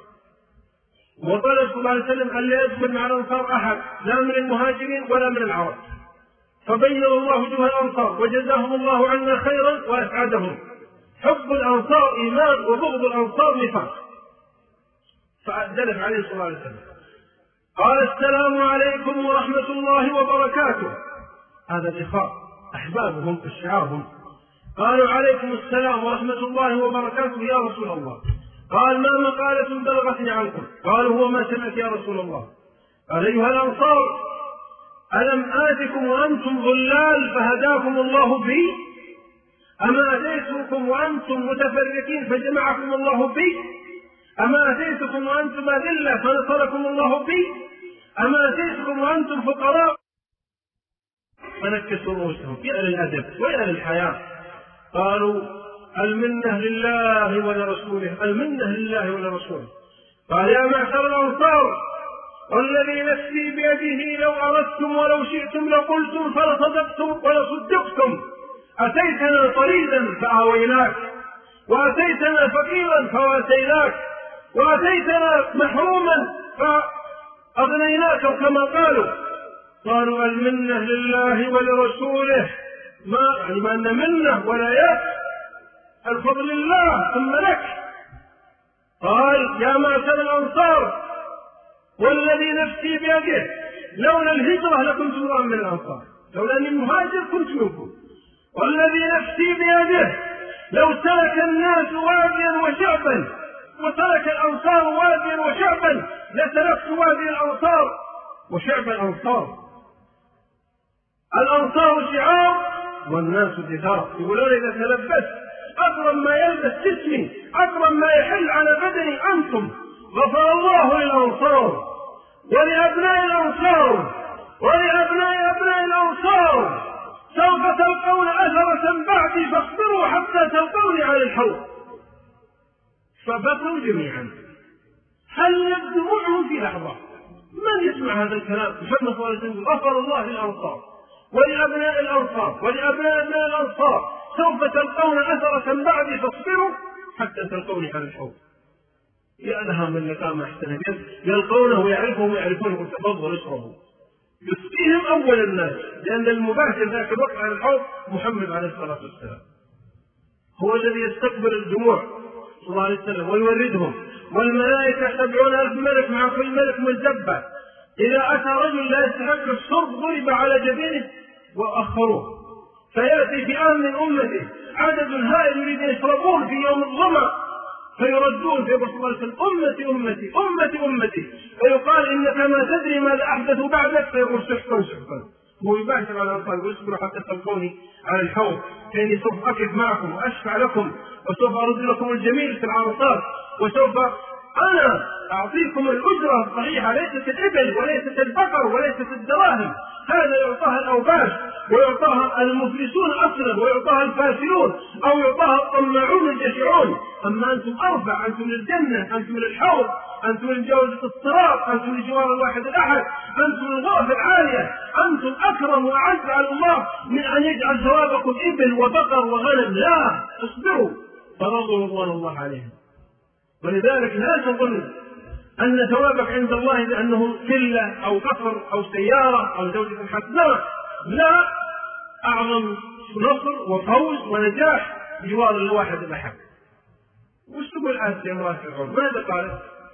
وقال صلى الله عليه وسلم أن لا يدخل مع الأنصار أحد لا من المهاجرين ولا من العرب. فبين الله وجوه الأنصار وجزاهم الله عنا خيرا وأسعدهم، حب الأنصار إيمان وبغض الأنصار نفاق. فدلت عليه صلى الله عليه وسلم قال السلام عليكم ورحمة الله وبركاته، هذا الإخاء أحبابهم الشعارهم، قالوا عليكم السلام ورحمة الله وبركاته يا رسول الله. قال ما مقالة بلغتني عنكم؟ قالوا هو ما سمعت يا رسول الله. قال أيها الأنصار ألم آتكم وأنتم ضلال فهداكم الله بي؟ أما أتيتكم وأنتم متفرقين فجمعكم الله بي؟ أما أتيتكم وأنتم أذلة فنصركم الله بي؟ أما أتيتكم وأنتم فقراء فنكسوا رؤوسهم؟ يا للأدب ويا للحياة. قالوا المنة لله ولرسوله، المنة لله ولرسوله. قال يا معشر الأنصار والذي نفسي بيده لو أردتم ولو شئتم لقلتم فلصدقتم ولصدقتم. أتيتنا طريدا فآويناك، وأتيتنا فقيرا فواتيناك، وأتيتنا محروما فأغنيناك كما قالوا. قالوا المنة لله ولرسوله، ما أن منة ولا يد، الفضل لله ثم لك. قال يا معشر الأنصار والذي نفسي بيده لولا الهجرة لكنت امرأ من الأنصار، لولا أني مهاجر كنت منكم. والذي نفسي بيده لو سلك الناس واديا وشعبا وسلك الأنصار واديا وشعبا لسلكت وادي الأنصار وشعب الأنصار. الأنصار شعار والناس دثار. يقولون إذا تلبست أكرم ما يلبس جسمي، أكرم ما يحل على بدني أنتم. غفر الله للأنصار ولأبناء الأنصار ولأبناء أبناء الأنصار. سوف تلقون أثرة بعدي فاصبروا حتى تلقوني على الحوض. فبكوا جميعا، حلت دموعهم في لحظة. من يسمع هذا الكلام؟ محمد صلى الله عليه وسلم غفر الله للأنصار ولأبناء الأنصار ولأبناء أبناء الأنصار. سوف تلقون أثرة بعدي فاصبروا حتى تلقوني على الحوض. يا لها من لقاء ما أحسن، يلقونه ويعرفهم ويعرفونه. تفضلوا اشربوا. يسقيهم أول الناس، لأن المباشر ذاك الوقت على الحوض محمد عليه الصلاة والسلام، هو الذي يستقبل الجموع صلى الله عليه وسلم ويوردهم. والملائكة 70,000 ملك مع كل ملك مزبة. إذا أتى رجل لا يستحق الشرب ضرب على جبينه وأخروه، فيأتي فئام من أمته عدد هائل يريد يشربون في يوم الظمأ فيردون في رسول الله صلى الله عليه وسلم أمتي أمتي أمتي، فيقال إنك ما تدري ماذا أحدث بعدك، فيقول سحقا سحقا. هو يباشر على الأنصار ويصبروا حتى تلقوني على الحوض، فإني سوف أقف معكم وأشفع لكم، وسوف أرد لكم الجميل في العرصات، وسوف أنا أعطيكم الأجرة الصحيحة، ليست الإبل وليست البقر وليست الدراهم. هذا يعطاها الأوباش ويعطاها المفلسون أصلا ويعطاها الفاسدون أو يعطاها الطماعون الجشعون. أما أنتم أرفع، أنتم للجنة، أنتم للحوض، أنتم لجوزة الصراط، أنتم لجوار الواحد الأحد، أنتم للغرف العالية، أنتم أكرم وأعز على الله من أن يجعل ثوابكم إبل وبقر وغنم. لا، اصبروا فرضوا رضوان الله عليهم. ولذلك لا تظن أن ثوابك عند الله لأنه فيلا أو قصر أو سيارة أو زوجة حسناء. لا، أعظم نصر وفوز ونجاح بجوار الواحد الأحد. وش تقول آسيا امرأة فرعون؟ ماذا قالت؟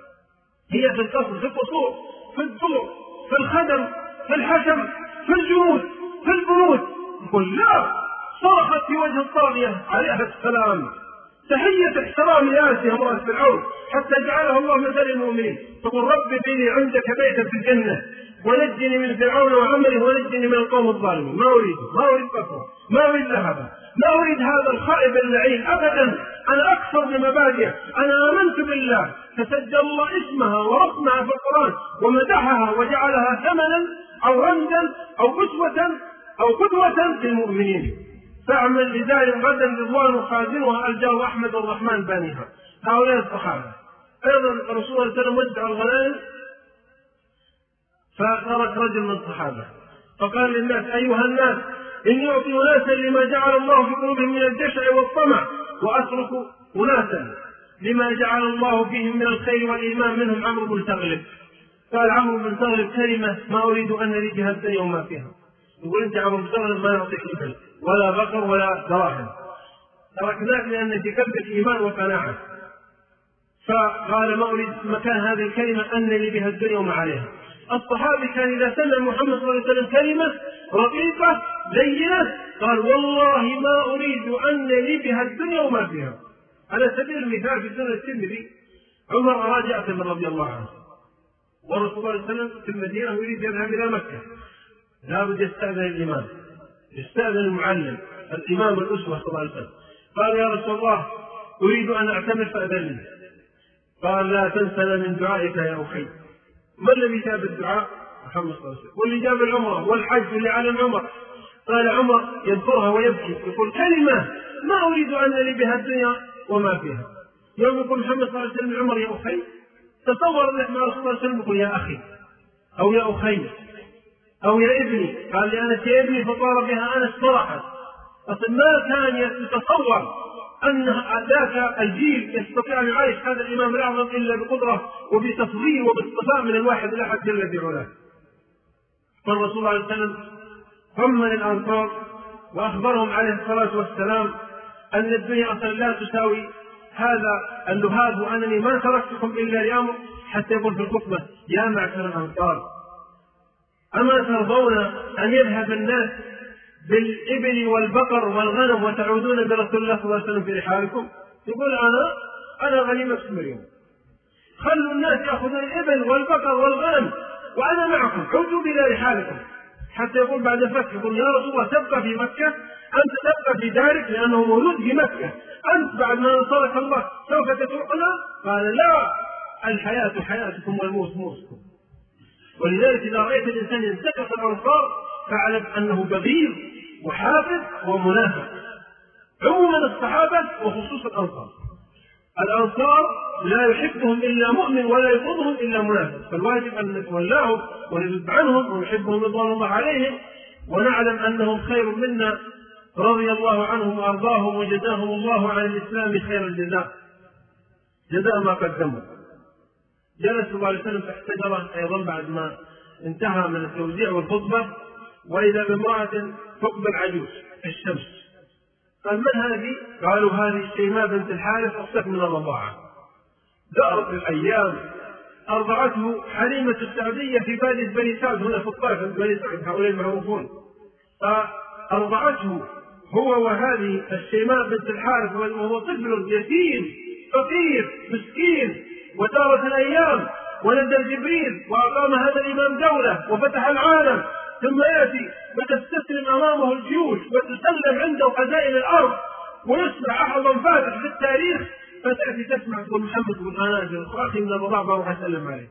هي في القصر، في القصور، في الدور، في الخدم، في الحشم، في الجنود، في البنود. تقول لا، صرخت في وجه الطاغية عليها السلام تحية احترام لآسيا امرأة فرعون حتى جعلها الله مثل المؤمنين. تقول رب ابني عندك بيتا في الجنة ونجني من فرعون وعمله ونجني من القوم الظالمين. ما أريد قصر، ما أريد ذهبا، ما أريد هذا الخائب اللعين أبدا. أنا أكثر من مبادئ، أنا آمنت بالله، فسجل الله اسمها ورسمها في القرآن ومدحها وجعلها ثمنا أو رمزا أو أسوة أو قدوة للمؤمنين. فاعمل لذلك غدا رضوان خازنها الجار أحمد الرحمن بانيها. هؤلاء الصحابة. أيضا الرسول صلى الله عليه وسلم وزع الغنائم، فترك رجل من الصحابة فقال للناس أيها الناس إني أعطي أناسا لما جعل الله في قلوبهم من الجشع والطمع، وأترك أناسا لما جعل الله فيهم من الخير والإيمان، منهم عمرو بن تغلب. قال عمرو بن تغلب كلمة ما أريد أن أريدها الدنيا وما فيها. يقول أنت عمرو بن تغلب ما نعطيك مثل ولا بقر ولا دراهم، تركناك لأن في قلبك إيمان وقناعة. فقال ما أريد مكان هذه الكلمة أن لي بها الدنيا وما عليها. الصحابي كان إذا سمع محمد صلى الله عليه وسلم كلمة رقيقة لينة قال والله ما أريد أن لي بها الدنيا وما فيها. على سبيل المثال في سنة الترمذي عمر أراد يعتمر رضي الله عنه، والرسول صلى الله عليه وسلم في المدينة يريد يذهب إلى مكة، لابد يستأذن الإمام، يستأذن المعلم الإمام الأسوة صلى الله عليه وسلم. قال يا رسول الله أريد أن أعتمر فأذن لي. قال لا تنسنا من دعائك يا أخي. ما الذي جاب الدعاء؟ محمد صلى الله عليه وسلم. واللي جاب العمرة والحج اللي على العمر. قال عمر يذكرها ويبكي يقول كلمة ما أريد أن لي بها الدنيا وما فيها. يوم يقول محمد صلى الله عليه وسلم عمر يا أخي، تصور أنك مع رسول الله صلى الله عليه وسلم يقول يا أخي أو يا أخي أو يا ابني. قال لأنس يا ابني فطار بها أنس فرحا. أصلا ما كان يتصور أن ذاك الجيل يستطيع أن يعيش هذا الإمام الأعظم إلا بقدرة وبتفضيل وباصطفاء من الواحد الأحد جل في علاه. فالرسول صلى الله عليه وسلم طمن الأنصار وأخبرهم عليه الصلاة والسلام أن الدنيا أصلا لا تساوي هذا اللهاب، وأنني ما تركتكم إلا لأمر، حتى يقول في الخطبة يا معشر الأنصار أما ترضون أن يذهب الناس بالإبل والبقر والغنم وتعودون برسول الله صلى الله عليه وسلم في رحالكم؟ يقول أنا غنيمكم اليوم، خلوا الناس يأخذون الإبل والبقر والغنم وأنا معكم، عودوا بلا رحالكم. حتى يقول بعد الفتح يقول يا رسول الله تبقى في مكة؟ أنت تبقى في دارك لأنه مولود في مكة، أنت بعد ما نصرك الله سوف تتركنا؟ قال لا، الحياة حياتكم والموت موتكم. ولذلك إذا رأيت الإنسان ينتكس الأنصار فاعلم أنه بغيض وحافظ ومنافق. عموما الصحابة وخصوصا الأنصار لا يحبهم إلا مؤمن ولا يبغضهم إلا منافق، فالواجب أن نتولاهم ونذب عنهم ونحبهم رضوان الله عليهم، ونعلم أنهم خير منا رضي الله عنهم وأرضاهم وجزاهم الله عن الإسلام خير الجزاء، جزاء ما قدموا. جلس صلى الله عليه وسلم تحت شجرة أيضا بعد ما انتهى من التوزيع والخطبة، وإذا بامرأة تقبل عجوز في الشمس. قال من هذه؟ قالوا هذه شيماء بنت الحارث أختك من الرضاعة. دارت الأيام، أرضعته حليمة السعدية في بادية بني سعد هنا في الطائف، بني سعد هؤلاء المعروفون، فأرضعته هو وهذه الشيماء بنت الحارث وهو طفل يتيم فقير مسكين. ودارت الأيام ونزل جبريل وأقام هذا الإمام دولة وفتح العالم، ثم يأتي وتستسلم أمامه الجيوش وتسلم عنده خزائن الأرض ويصبح أعظم فاتح في التاريخ، فتأتي تسمع تقول محمد بن أناجل وأخي من الرضاع بروح أسلم عليه.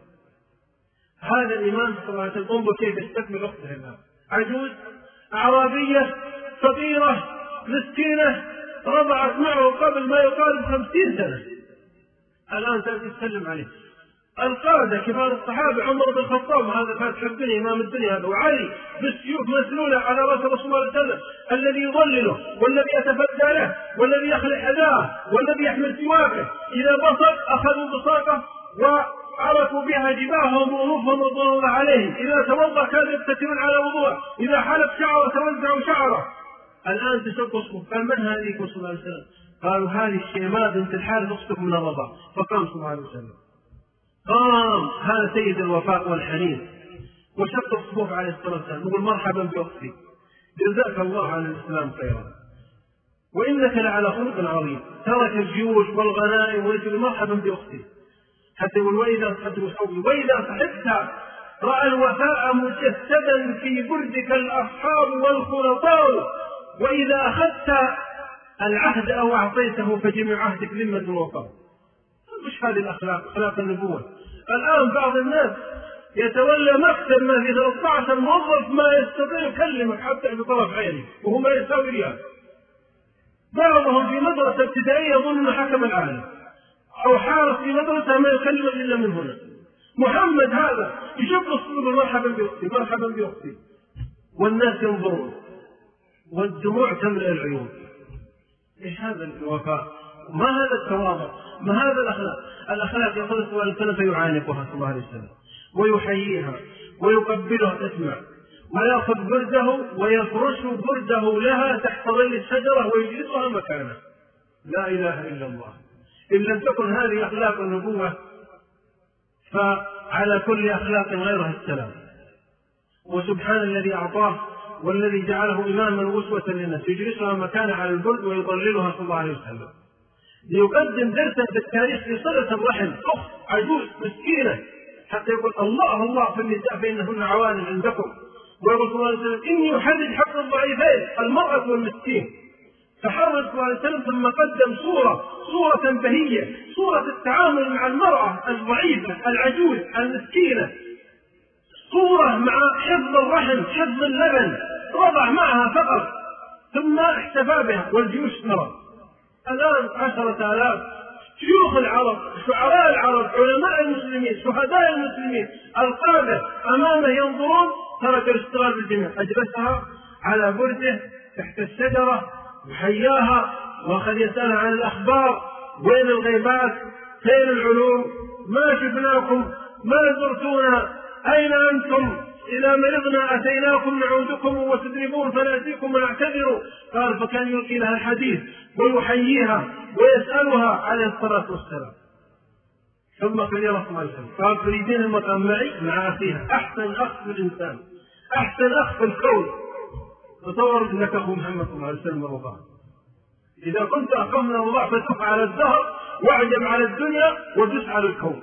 هذا الإمام صلى الله عليه وسلم انظر كيف يستكمل أخته الآن، عجوز أعرابية فقيرة مسكينة رضعت معه قبل ما يقارب 50 سنة، الآن تأتي تسلم عليه. القادة كبار الصحابة عمر بن الخطاب هذا فاتح الدنيا إمام الدنيا هذا، وعلي بالسيوف مسلولة على رأس الرسول صلى الله عليه وسلم الذي يظلله والذي يتفدى له والذي يخلع حذاه والذي يحمل سواكه، إذا بصق أخذوا بصاقه وعرفوا بها جباههم وأنوفهم رضوان الله عليهم، إذا توضأ كانوا يبتسمون على وضوءه، إذا حلق شعره توزعوا شعره. الآن تشق الصفوف. قال من هذه صلى الله عليه وسلم؟ قالوا هذه الشيماء بنت الحارث أختك من الرضاع. فقام صلى الله عليه وسلم، قام هذا سيد الوفاء والحنين وشق الصفوف عليه الصلاة والسلام يقول مرحبا بأختي، جزاك الله عن الإسلام خيرا وإنك لعلى خلق عظيم. ترك الجيوش والغنائم ويقول مرحبا بأختي، حتى يقول وإذا صحبت رأى الوفاء مجسدا في بردك الأصحاب والخلطاء، وإذا أخذت العهد أو أعطيته فجميع عهدك لمة الوفاء. مش هذه الأخلاق، أخلاق النبوة. الآن بعض الناس يتولى مكتب ما في 13 موظف ما يستطيع يكلمك حتى بطرف عينه وهو ما يساوي ريال. بعضهم في مدرسة ابتدائية يظن حكم العالم، أو حارس في مدرسة ما يكلمك إلا من هنا. محمد هذا يشوف الصدور مرحبا بأختي مرحبا بأختي، والناس ينظرون والدموع تملأ العيون. إيش هذا الوفاء؟ ما هذا التواضع؟ ما هذا الأخلاق؟ الأخلاق يقول صلى الله عليه وسلم فيعانقها صلى الله عليه وسلم ويحييها ويقبلها تسمع، ويأخذ برده ويفرش برده لها تحت ظل الشجرة ويجلسها مكانه. لا إله إلا الله. إن لم تكن هذه أخلاق النبوة فعلى كل أخلاق غيرها السلام. وسبحان الذي أعطاه والذي جعله إماما وأسوة للناس، يجلسها مكان على البرد ويضللها صلى الله عليه وسلم ليقدم درسا في التاريخ في صلة الرحم، أخت عجوز مسكينة، حتى يقول الله الله في النساء فإنهن عوان عندكم. ويقول صلى الله عليه وسلم إني أحدد حق الضعيفين المرأة والمسكين، فحرص صلى الله عليه وسلم ثم قدم صورة بهية، صورة التعامل مع المرأة الضعيفة العجوز المسكينة، صورة مع حفظ الرحم حفظ اللبن، وضع معها فقط ثم احتفى بها. والجيوش ترى الآن 10,000 شيوخ العرب، شعراء العرب، علماء المسلمين، شهداء المسلمين، القادة أمامه ينظرون، ترك الاشتغال بالجميع، أجلسها على برده تحت الشجرة وحياها وقد يسألها عن الأخبار، وين الغيبات، فين العلوم، ما شفناكم، ما زرتونا، أين أنتم، إذا مرضنا أتيناكم نعودكم وتدربون فنأتيكم ونعتذر. قال فكان يلقي لها الحديث ويحييها ويسألها عليه الصلاة والسلام. ثم قال رسول الله قال تريدين المقام معي مع أخيها، أحسن أخ في الإنسان، أحسن أخ في الكون. تصور أنك أخو محمد صلى الله عليه وسلم رضاه. إذا كنت أخاف من الله فتف على الدهر واعجم على الدنيا ودس على الكون.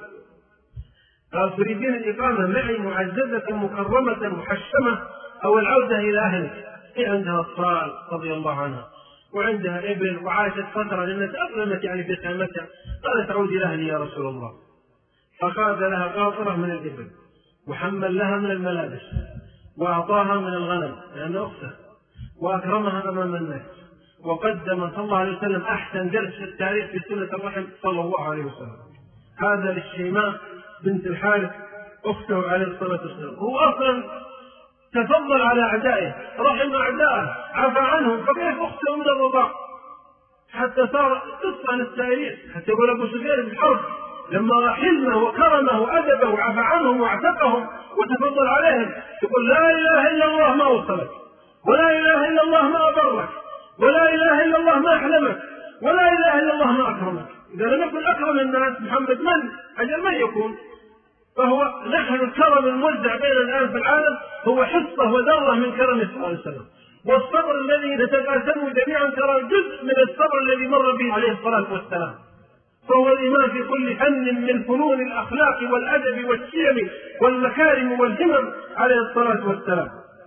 قال تريدين الإقامة معي معززة مكرمة محشمة أو العودة إلى أهلك؟ عندها أطفال رضي الله عنها وعندها ابن وعاشت فترة لأنها تأقلمت يعني في خيمتها. قالت أعود إلى أهلي يا رسول الله. فقاد لها قاطرة من الإبل وحمل لها من الملابس وأعطاها من الغنم لأن أخته وأكرمها أمام الناس، وقدم صلى الله عليه وسلم أحسن درس في التاريخ في سنة الرحم صلى الله عليه وسلم. هذا للشيماء بنت الحارث أخته عليه الصلاة والسلام. هو أصلا تفضل على أعدائه، رحم أعدائه، عفى عنهم، فكيف أخته من الرضاع؟ حتى صار قصة للتاريخ، حتى يقول أبو سفيان بن حرب لما حلمه وكرمه وأدبه وعفى عنهم واعتقهم وتفضل عليهم يقول لا إله إلا الله ما وصلك، ولا إله إلا الله ما أبرك، ولا إله إلا الله ما أحلمك، ولا إله إلا الله ما أكرمك. إذا لم يكن أكرم الناس محمد من أجل من يكون؟ فهو نحن الكرم الموزع بين الآن في العالم هو حصة وذرة من كرمه صلى الله عليه وسلم. والصبر الذي نتقاسمه جميعا ترى جزء من الصبر الذي مر به عليه الصلاة والسلام. فهو الإمام في كل فن من فنون الأخلاق والأدب والشيم والمكارم والهمم عليه الصلاة والسلام.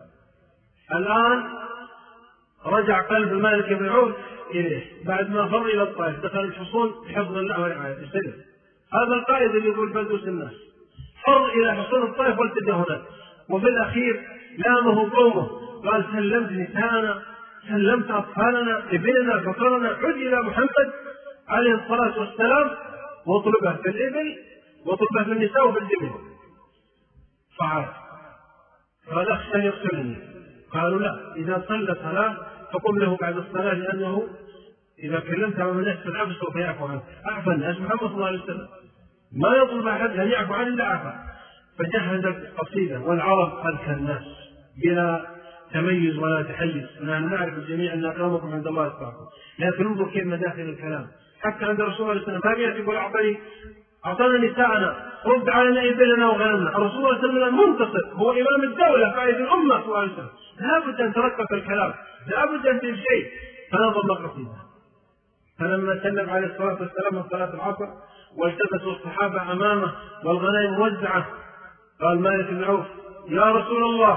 الآن رجع قلب مالك بن عوف إليه بعد ما فر إلى الطائف، دخل الحصون بحفظ الله ورعايته السلم. هذا القائد اللي يقول بدوس الناس فر إلى حصون الطائف والتجه هناك، وفي الأخير لامه قومه قال سلمت نساءنا، سلمت أطفالنا، ابننا، فقرنا، عد إلى محمد عليه الصلاة والسلام واطلبه في الإبل واطلبه في النساء وفي الجبل. فعاد قال أخشى يقتلني. قالوا لا، إذا صلى صلاة فقم له بعد الصلاة لأنه إذا كلمت عن الناس في العفو سوف يعفو عنك. أعفى الناس محمد صلى الله عليه وسلم ما يطلب أحد أن يعفو عنه إلا عفا. فجهز القصيدة والعرب قال كالناس بلا تميز ولا تحيز، نحن نعرف الجميع أن أكرمكم عند الله أتقاكم، لكن انظر كيف مداخل الكلام. حتى عند رسول الله صلى الله عليه وسلم ما بيأتي يقول أعطانا نساءنا، رد علينا إبلنا وغنمنا. الرسول صلى الله عليه وسلم منتصر، هو إمام الدولة قائد الأمة صلى الله عليه وسلم، لابد أن تركب الكلام، لابد أن تنشي شيء. فنظم القصيدة. فلما سلم عليه الصلاة والسلام من صلاة العصر والتبسوا الصحابة أمامه والغنائم موزعة، قال مالك بن عوف يا رسول الله.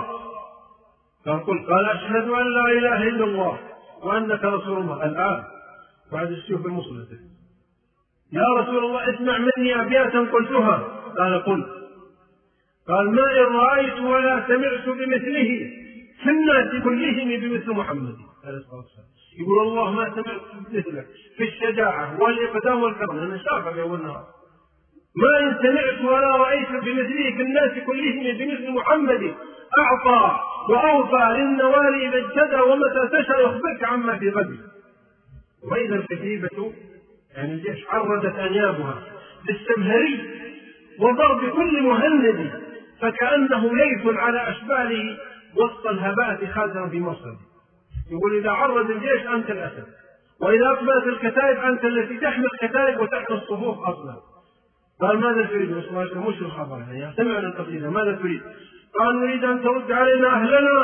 قال أشهد أن لا إله إلا الله وأنك رسول الله. الآن بعد السيوف المصلة يا رسول الله اسمع مني أبياتا قلتها. قال قل. قال ما إن رأيت ولا سمعت بمثله في الناس كلهم بمثل محمد عليه الصلاة والسلام. يقول الله ما سمعت مثلك في الشجاعة والإقدام والكرم، أنا شافع يوم النهار. ما إن سمعت ولا رأيت بمثله في الناس كلهم بمثل محمد، أعطى وأوفى للنوال إذا اجتدى ومتى تشاء يخبرك عما في غد. وإذا الكتيبة يعني الجيش عرضت أنيابها بالسمهري وضرب كل مهند فكأنه ليث على أشباله وسط الهباء خازنا في مصر. يقول إذا عرض الجيش أنت الأسد، وإذا أقبلت الكتائب أنت التي تحمل الكتائب وتحمل الصفوف أصلا. قال ماذا تريد؟ وش الخبر؟ يعني سمعنا القصيدة، ماذا تريد؟ قال نريد أن ترد علينا أهلنا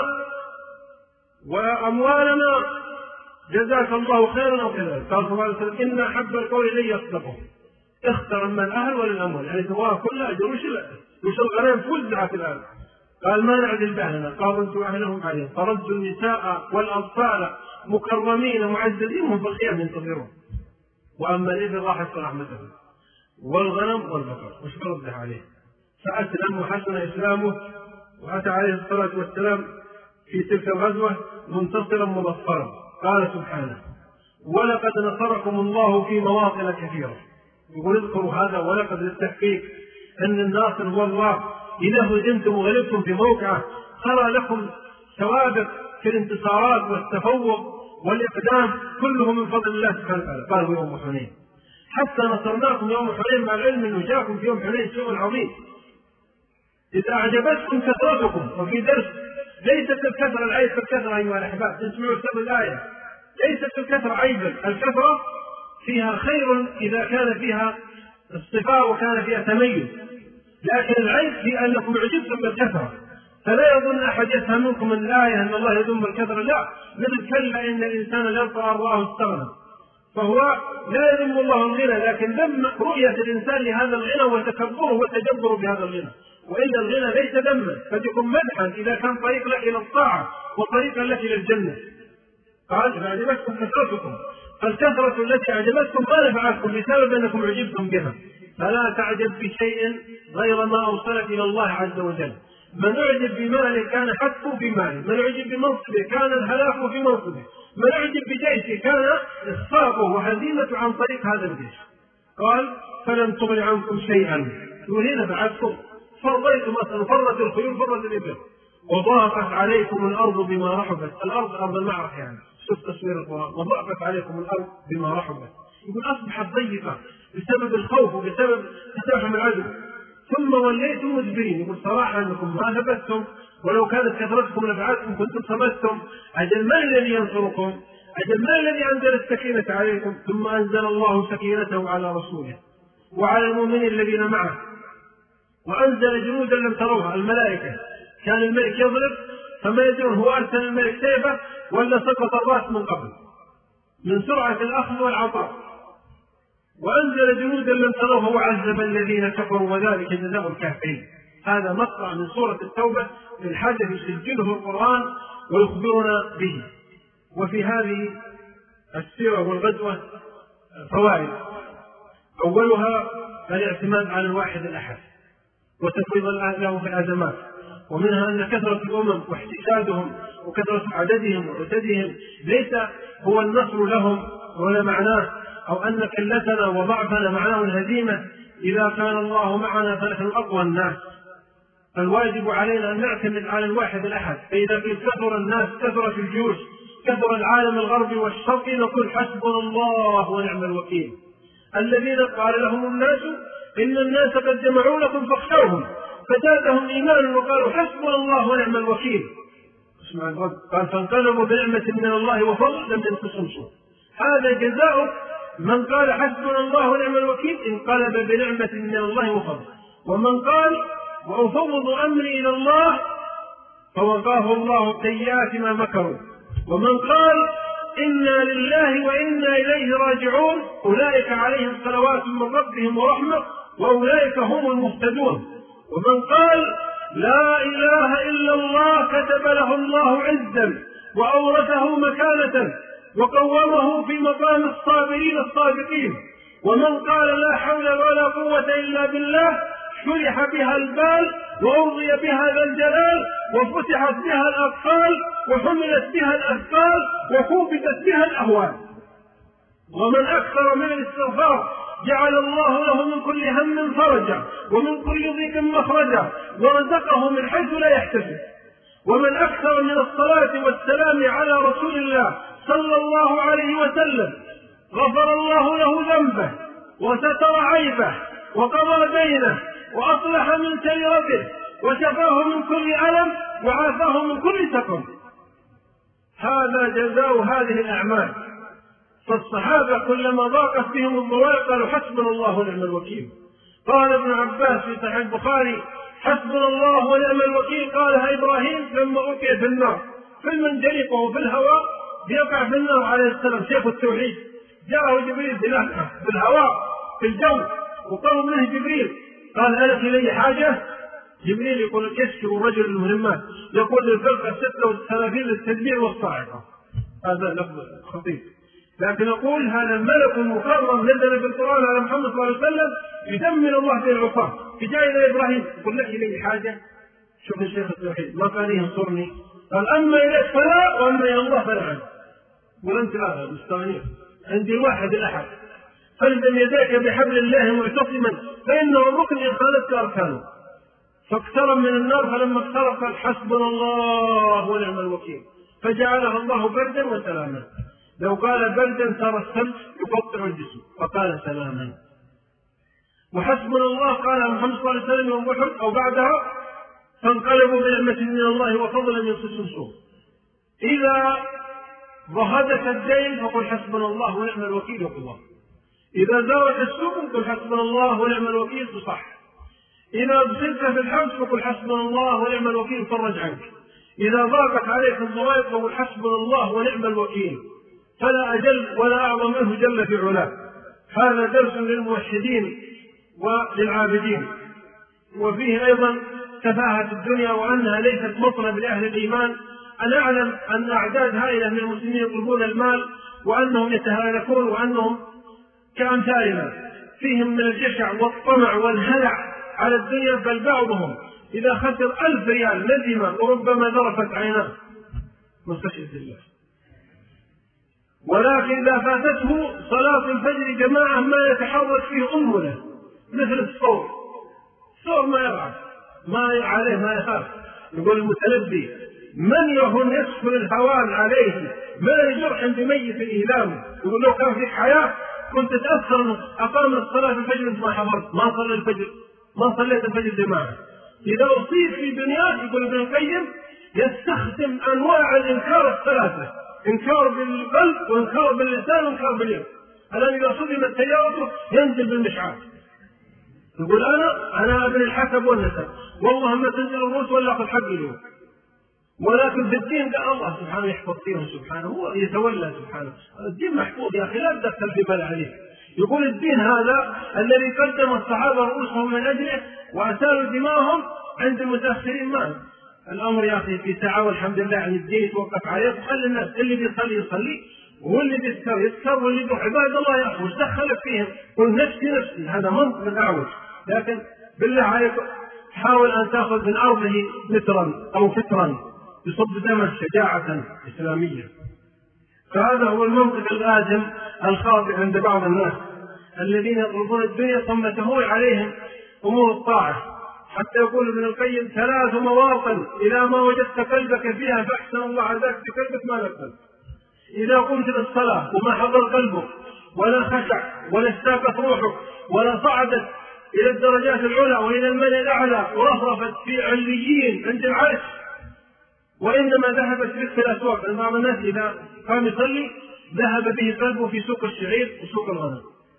وأموالنا جزاك الله خيرا أو كذا. قال صلى الله عليه وسلم إن أحب القول إلي يصدقه. اختر من الأهل ولا الأموال، يعني تبغى كلها أجر. وش الغنائم فزعت الآن؟ قال ما نعدل بأهلنا. قال ردوا أهلهم عليهم، فردوا النساء والأطفال مكرمين معززين وهم في الخيام ينتظرون. وأما الإبل راحت رحمته والغنم والبقر. وش رد عليه؟ فأسلم وحسن إسلامه، وأتى عليه الصلاة والسلام في تلك الغزوة منتصرا مظفرا. قال سبحانه ولقد نصركم الله في مواطن كثيرة. يقول اذكروا هذا ولقد للتحقيق أن الناصر هو الله. إذا هزمتم وغلبتم في موقعه خرى لكم سوابق في الانتصارات والتفوق والإقدام كله من فضل الله سبحانه وتعالى. قال يوم حنين حتى نصرناكم يوم حنين، مع العلم أنه جاءكم في يوم حنين شيء عظيم. إذا أعجبتكم كثرتكم، وفي درس ليست الكثرة العيب كالكثرة أيها الأحباب، اسمعوا سبب الآية. ليست الكثرة عيبا، الكثرة فيها خير إذا كان فيها اصطفاء وكان فيها تميز، لكن العيب في أنكم عجبتم بالكثرة. فلا يظن أحد يفهم منكم من الآية أن الله يذم الكثرة، لا، مثل كلا إن الإنسان يرضى أن رآه استغنى. فهو لا يذم الله الغنى، لكن ذم رؤية الإنسان لهذا الغنى وتكبره وتجبره بهذا الغنى. وإن الغنى ليس ذما، قد يكون مدحا إذا كان طريق لك إلى الطاعة وطريقا لك إلى الجنة. قال فأعجبتكم كثرتكم، فالكثرة التي أعجبتكم ما نفعتكم بسبب أنكم عجبتم بها. فلا تعجب بشيء غير ما أوصلك إلى الله عز وجل. من أعجب بماله كان حتفه في ماله، من أعجب بمنصبه كان الهلاك في منصبه، من أعجب بجيشه كان إخفاقه وهزيمة عن طريق هذا الجيش. قال فلن تغني عنكم شيئا، وهنا بعدكم فرضيتم مثلا، فرت الخيول فرت الإبل، وضاقت عليكم الأرض بما رحبت. الأرض أرض المعركة يعني، شوف تصوير القرآن، وضاقت عليكم الأرض بما رحبت. يقول أصبحت ضيقة بسبب الخوف وبسبب تزاحم العدو، ثم وليتم مدبرين. يقول صراحة أنكم ما ثبتتم، ولو كانت كثرتكم نفعتكم كنتم ثبتتم. أجل ما الذي ينصركم؟ أجل ما الذي أنزل السكينة عليكم؟ ثم أنزل الله سكينته على رسوله وعلى المؤمنين الذين معه، وأنزل جنودا لم تروها، الملائكة. كان الملك يضرب فما يدرون هو أرسل الملك سيفه ولا سقط الرأس من قبل من سرعة الأخذ والعطاء. وأنزل جنودا لم تروها وعذب الذين كفروا وذلك جزاء الكافرين. هذا مقطع من سورة التوبة من حدث يسجله القرآن ويخبرنا به. وفي هذه السيرة والغزوة فوائد. أولها الاعتماد على الواحد الأحد وتفويض له في الأزمات، ومنها أن كثرة الأمم واحتشادهم وكثرة عددهم وعددهم ليس هو النصر لهم ولا معناه، أو أن قلتنا وضعفنا معناه الهزيمة. إذا كان الله معنا فنحن أقوى الناس. فالواجب علينا أن نعتمد على الواحد الأحد. فإذا كثر الناس، كثرت الجيوش، كثر العالم الغربي والشرقي، نقول حسبنا الله ونعم الوكيل. الذين قال لهم الناس إن الناس قد جمعوا لكم فاخشوهم فزادهم إيمانا وقالوا حسبنا الله ونعم الوكيل. اسمع الرب قال فانقلبوا بنعمة من الله وفضل لم ينقصهم شيء. هذا جزاء من قال حسبنا الله ونعم الوكيل، انقلب بنعمة من الله وفضل. ومن قال وأفوض أمري إلى الله فوقاه الله سيئات ما مكروا. ومن قال إنا لله وإنا إليه راجعون أولئك عليهم صلوات من ربهم ورحمة وأولئك هم المهتدون. ومن قال لا إله إلا الله كتب له الله عزا وأورثه مكانة وقومه في مقام الصابرين الصادقين. ومن قال لا حول ولا قوة إلا بالله شرح بها البال وأرضي بها ذا الجلال وفتحت بها الأقفال وحملت بها الأثقال وكوبتت بها الأهوال. ومن أكثر من الاستغفار جعل الله له من كل هم فرجا ومن كل ضيق مخرجا ورزقه من حيث لا يحتسب. ومن أكثر من الصلاة والسلام على رسول الله صلى الله عليه وسلم غفر الله له ذنبه وستر عيبه وقضى دينه وأصلح من سيرته وشفاه من كل ألم وعافاه من كل سقم. هذا جزاء هذه الأعمال. فالصحابة كلما ضاقت بهم الضوائق قالوا حسبنا الله ونعم الوكيل. قال ابن عباس في صحيح البخاري حسبنا الله ونعم الوكيل قالها إبراهيم لما ألقي في النار في المنجنيق وفي الهواء بيقع في النار عليه السلام سيف التوحيد. جاءه جبريل بلهفة في الهواء في الجو وقال منه جبريل قال ألك إلي حاجة؟ جبريل يقول يكسر الرجل المهمات يقول للفرقة 36 للتدبير والصاعقة. هذا لفظ خطير، لكن نقول هذا الملك المكرم نزل بالقرآن على محمد صلى الله عليه وسلم يدمر الله في العصاة. جاء إلى إبراهيم يقول لك إلي حاجة؟ شوف الشيخ التوحيد ما كان ينصرني قال أما إليك فلا وأما إلى الله فلا عنه. ولنت هذا مستغنين عندي الواحد الأحد فالزم يديك بحبل الله معتصما فإنه الركن إن خالفت أركانه. فاقترب من النار فلما اقترب قال حسبنا الله ونعم الوكيل فجعلها الله بردا وسلاما. لو قال بردا صار الثلج يقطع الجسم فقال سلاما. وحسبنا الله قال محمد صلى الله عليه وسلم يوم أحد أو بعدها فانقلبوا بنعمة من الله وفضلا ينقص سوء. إذا ضهدك الدين فقل حسبنا الله ونعم الوكيل وقضاه. إذا زارك السوء فقل حسبنا الله ونعم الوكيل تصح. إذا بصرت في الحبس فقل حسبنا الله ونعم الوكيل فرج عنك. إذا ضاقت عليك الضوائق فقل حسبنا الله ونعم الوكيل. فلا أجل ولا أعظم منه جل في علاه. هذا درس للموحدين وللعابدين. وفيه أيضا تفاهة الدنيا وأنها ليست مطلب لأهل الإيمان. أنا أعلم أن أعداد هائلة من المسلمين يطلبون المال وأنهم يتهالكون وأنهم كأمثالنا فيهم من الجشع والطمع والهلع على الدنيا، بل بعضهم إذا خسر 1000 ريال ندم وربما ذرفت عيناه من خشية الله. ولكن إذا فاتته صلاة الفجر جماعة ما يتحرك فيه أنمله مثل الصور ما يرعى ما عليه ما يخاف. يقول المتلبي من يهن يسكن الهوان عليه ما لجرح بميت إيلام. يقول لو كان فيك حياة كنت تأثر أقام الصلاة الفجر أنت ما حضرت ما صلى الفجر ما صليت الفجر جماعة. إذا أصيب في دنياه يقول ابن القيم يستخدم أنواع الإنكار الثلاثة: إنكار بالقلب وإنكار باللسان وإنكار باليد. الآن إذا صدمت سيارته ينزل بالمشعار يقول أنا ابن الحسب والنسب والله ما تنزل الروس ولا أخذ حق اليوم. ولكن في الدين ده الله سبحانه يحفظ فيهم سبحانه هو يتولى سبحانه. الدين محفوظ يا أخي لا تدخل في بال عليه. يقول الدين هذا الذي قدم الصحابة رؤوسهم من أجله وأسالوا دماءهم عند المتأخرين ما الأمر يا أخي في ساعة والحمد لله عن الدين يتوقف عليه وخلي الناس اللي بيصلي يصلي واللي بيسكر واللي عباد الله يا أخي وش دخلك فيهم؟ قل نفسي هذا منطق الأعوج. لكن بالله عليك حاول أن تأخذ من أرضه مترا أو فترا يصب دما شجاعة إسلامية. فهذا هو المنطق الآدم الخاطئ عند بعض الناس الذين يطلبون الدنيا ثم تهوي عليهم أمور الطاعة. حتى يقول ابن القيم 3 مواطن إذا ما وجدت قلبك فيها فأحسن الله عزاك بقلبك ما لك. إذا قمت للصلاة وما حضر قلبك ولا خشع ولا اشتاقت روحك ولا صعدت إلى الدرجات العلى وإلى الملأ الأعلى ورفرفت في عليين عند العرش وإنما ذهبت بك في الأسواق. بعض الناس إذا قام يصلي ذهب به قلبه في سوق الشعير وسوق الغنم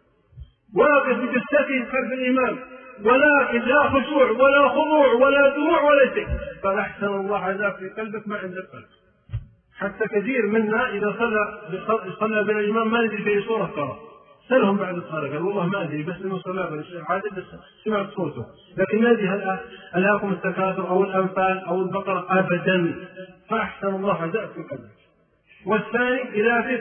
واقف بجثته خلف الإمام ولكن لا خشوع ولا خضوع ولا دموع ولا شيء. قال أحسن الله عزاك في قلبك ما عندك قلب. حتى كثير منا إذا صلى بين الإمام ما ندري في صورة ترى سألهم بعد الصلاة قال والله ما أدري بس إنه صلى بين الشيخ عادل بس سمعت صوته لكن ما أدري هل ألهاكم التكاثر أو الأنفال أو البقرة أبدا. فأحسن الله عزاك في قلبك. والثاني إذا في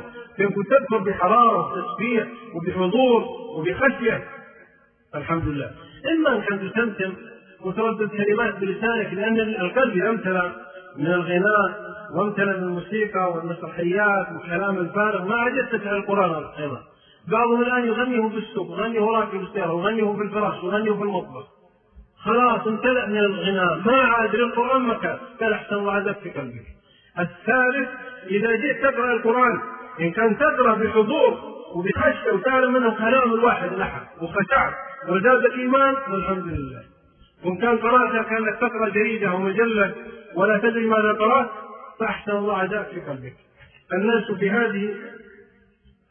تذكر بحرارة وتسبيح وبحضور وبخشية الحمد لله. إما أن تتمتم وتردد كلمات بلسانك لأن القلب يمتلأ من الغناء وامتلأ من الموسيقى والمسرحيات والكلام الفارغ ما عاد يستطيع القرآن أيضا. بعضهم الآن يغنيه في السوق ويغنيه راكب السيارة ويغنيه في الفراش ويغنيه في المطبخ خلاص امتلأ من الغناء ما عاد للقرآن مكان. قال أحسن الله عزك في قلبك. الثالث إذا جئت تقرأ القرآن إن كان تقرأ بحضور وبخشية وتعلم منه كلام الواحد الأحد وخشعت وزادك إيمان والحمد لله. وإن كان قرأتك كأنك تقرأ جريدة أو مجلة ولا تدري ماذا قرأت فأحسن الله عزاك في قلبك. الناس في هذه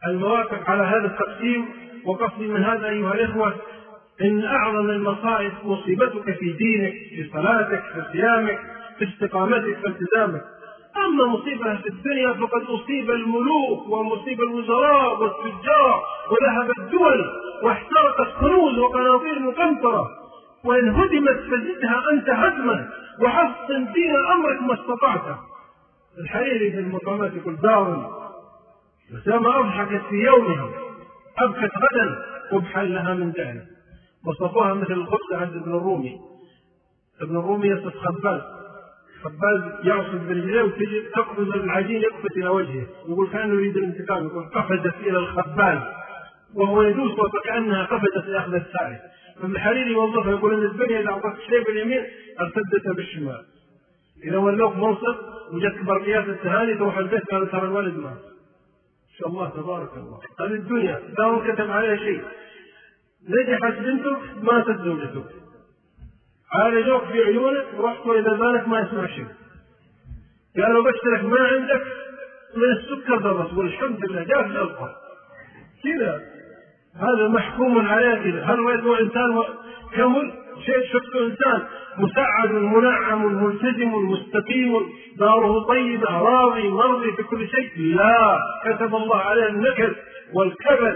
الموافق على هذا التقسيم. وقصدي من هذا أيها الإخوة إن أعظم المصائب مصيبتك في دينك، في صلاتك، في صيامك، في استقامتك، في التزامك. أما مصيبة في الدنيا فقد أصيب الملوك ومصيب الوزراء والتجار وذهب الدول واحترقت كنوز وقناطير مقنطرة، وإن هدمت فزدها أنت هدما وحصن فيها أمرك ما استطعت. الحريري في المقامات يقول دار وسام أضحكت في يومها أبكت غدا قبحا لها من دهن. وصفوها مثل الخبز عند ابن الرومي. ابن الرومي يصف خباز يعصب برجليه وتجي تقفز العجين يقفز الى وجهه، يقول كانه يريد الانتقام، يقول قفزت الى الخباز وهو يدوس وكانها قفزت لاخذ الثالث. فالحريري يوظفها يقول ان الدنيا اذا اعطت شيء باليمين ارتدتها بالشمال. اذا ولوك منصب وجدت برقيات التهاني تروح البيت قالوا ترى الولد مات. ان شاء الله تبارك الله. هذه الدنيا لا كتب عليها شيء. نجحت بنتك ماتت زوجتك، عالجوك في عيونك ورحت وإذا بالك ما يسمع شيء، قالوا بشترك ما عندك من السكر ضبط والحمد لله جاء في الألقاب كذا. هذا محكوم عليه كذا. هل هو إنسان كمل شيء؟ شفت إنسان مسعد منعم ملتزم مستقيم داره طيبة راضي مرضي في كل شيء؟ لا، كتب الله عليه النكد والكبد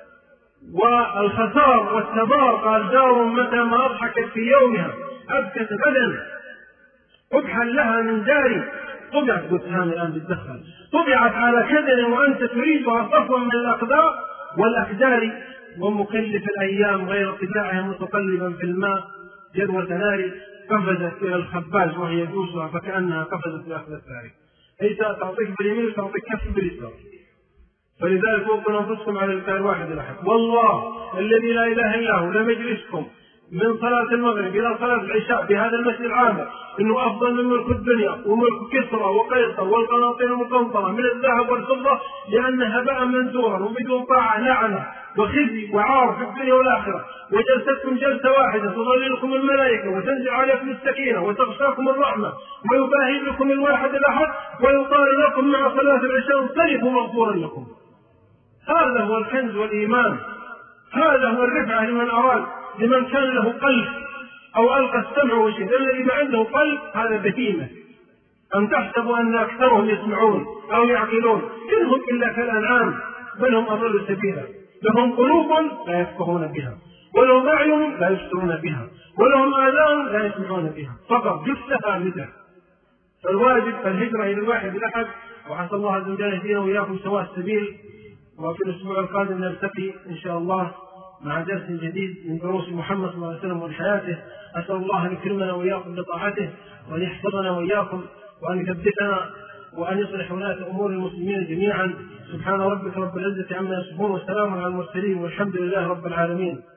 والخسار والتبار. قال دار متى ما أضحكت في يومها أبكت غدا قبحا لها من داري. طبعت بسهام الآن بالدخل، طبعت على كدر وأنت تريدها صفوا من الأقدار والأكدار. ومكلف الأيام غير طباعها متقلبا في الماء جدوى نار قفزت إلى الخباز وهي يدوسها فكأنها قفزت لأخذ الثاري. أي تعطيك باليمين وتعطيك كف باليسار. فلذلك وقوا أنفسكم على لسان واحد الأحد. والله الذي لا إله إلا هو لمجلسكم من صلاة المغرب إلى صلاة العشاء في هذا المسجد العام إنه أفضل من ملك الدنيا وملك كسرى وقيصر والقناطير المقنطرة من الذهب والفضة، لأن هباء منثورا وبدون طاعة لعنة وخزي وعار في الدنيا والآخرة. وجلستكم جلسة واحدة تظللكم الملائكة وتنزل عليكم السكينة وتغشاكم الرحمة ويباهي بكم الواحد الأحد ويقال لكم مع صلاة العشاء انصرفوا مغفورا لكم. هذا هو الكنز والإيمان، هذا هو الرفعة لمن أراد، لمن كان له قلب أو ألقى السمع والشيء. الذي ما عنده قلب هذا بهيمة. أم تحسبوا أن أكثرهم يسمعون أو يعقلون؟ إن هم إلا كالأنعام بل هم أضل سبيلا. لهم قلوب لا يفقهون بها ولهم أعين لا يبصرون بها ولهم آذان لا يسمعون بها فقط جثة هامدة. فالواجب الهجرة إلى الواحد الأحد. وعسى الله عز وجل يهدينا وإياكم سواء السبيل. وفي الأسبوع القادم نلتقي إن شاء الله مع درس جديد من دروس محمد صلى الله عليه وسلم وحياته. أسأل الله أن يكرمنا وإياكم بطاعته وأن يحفظنا وإياكم وأن يثبتنا وأن يصلح ولاة أمور المسلمين جميعا. سبحان ربك رب العزة عما يصفون وسلام على المرسلين والحمد لله رب العالمين.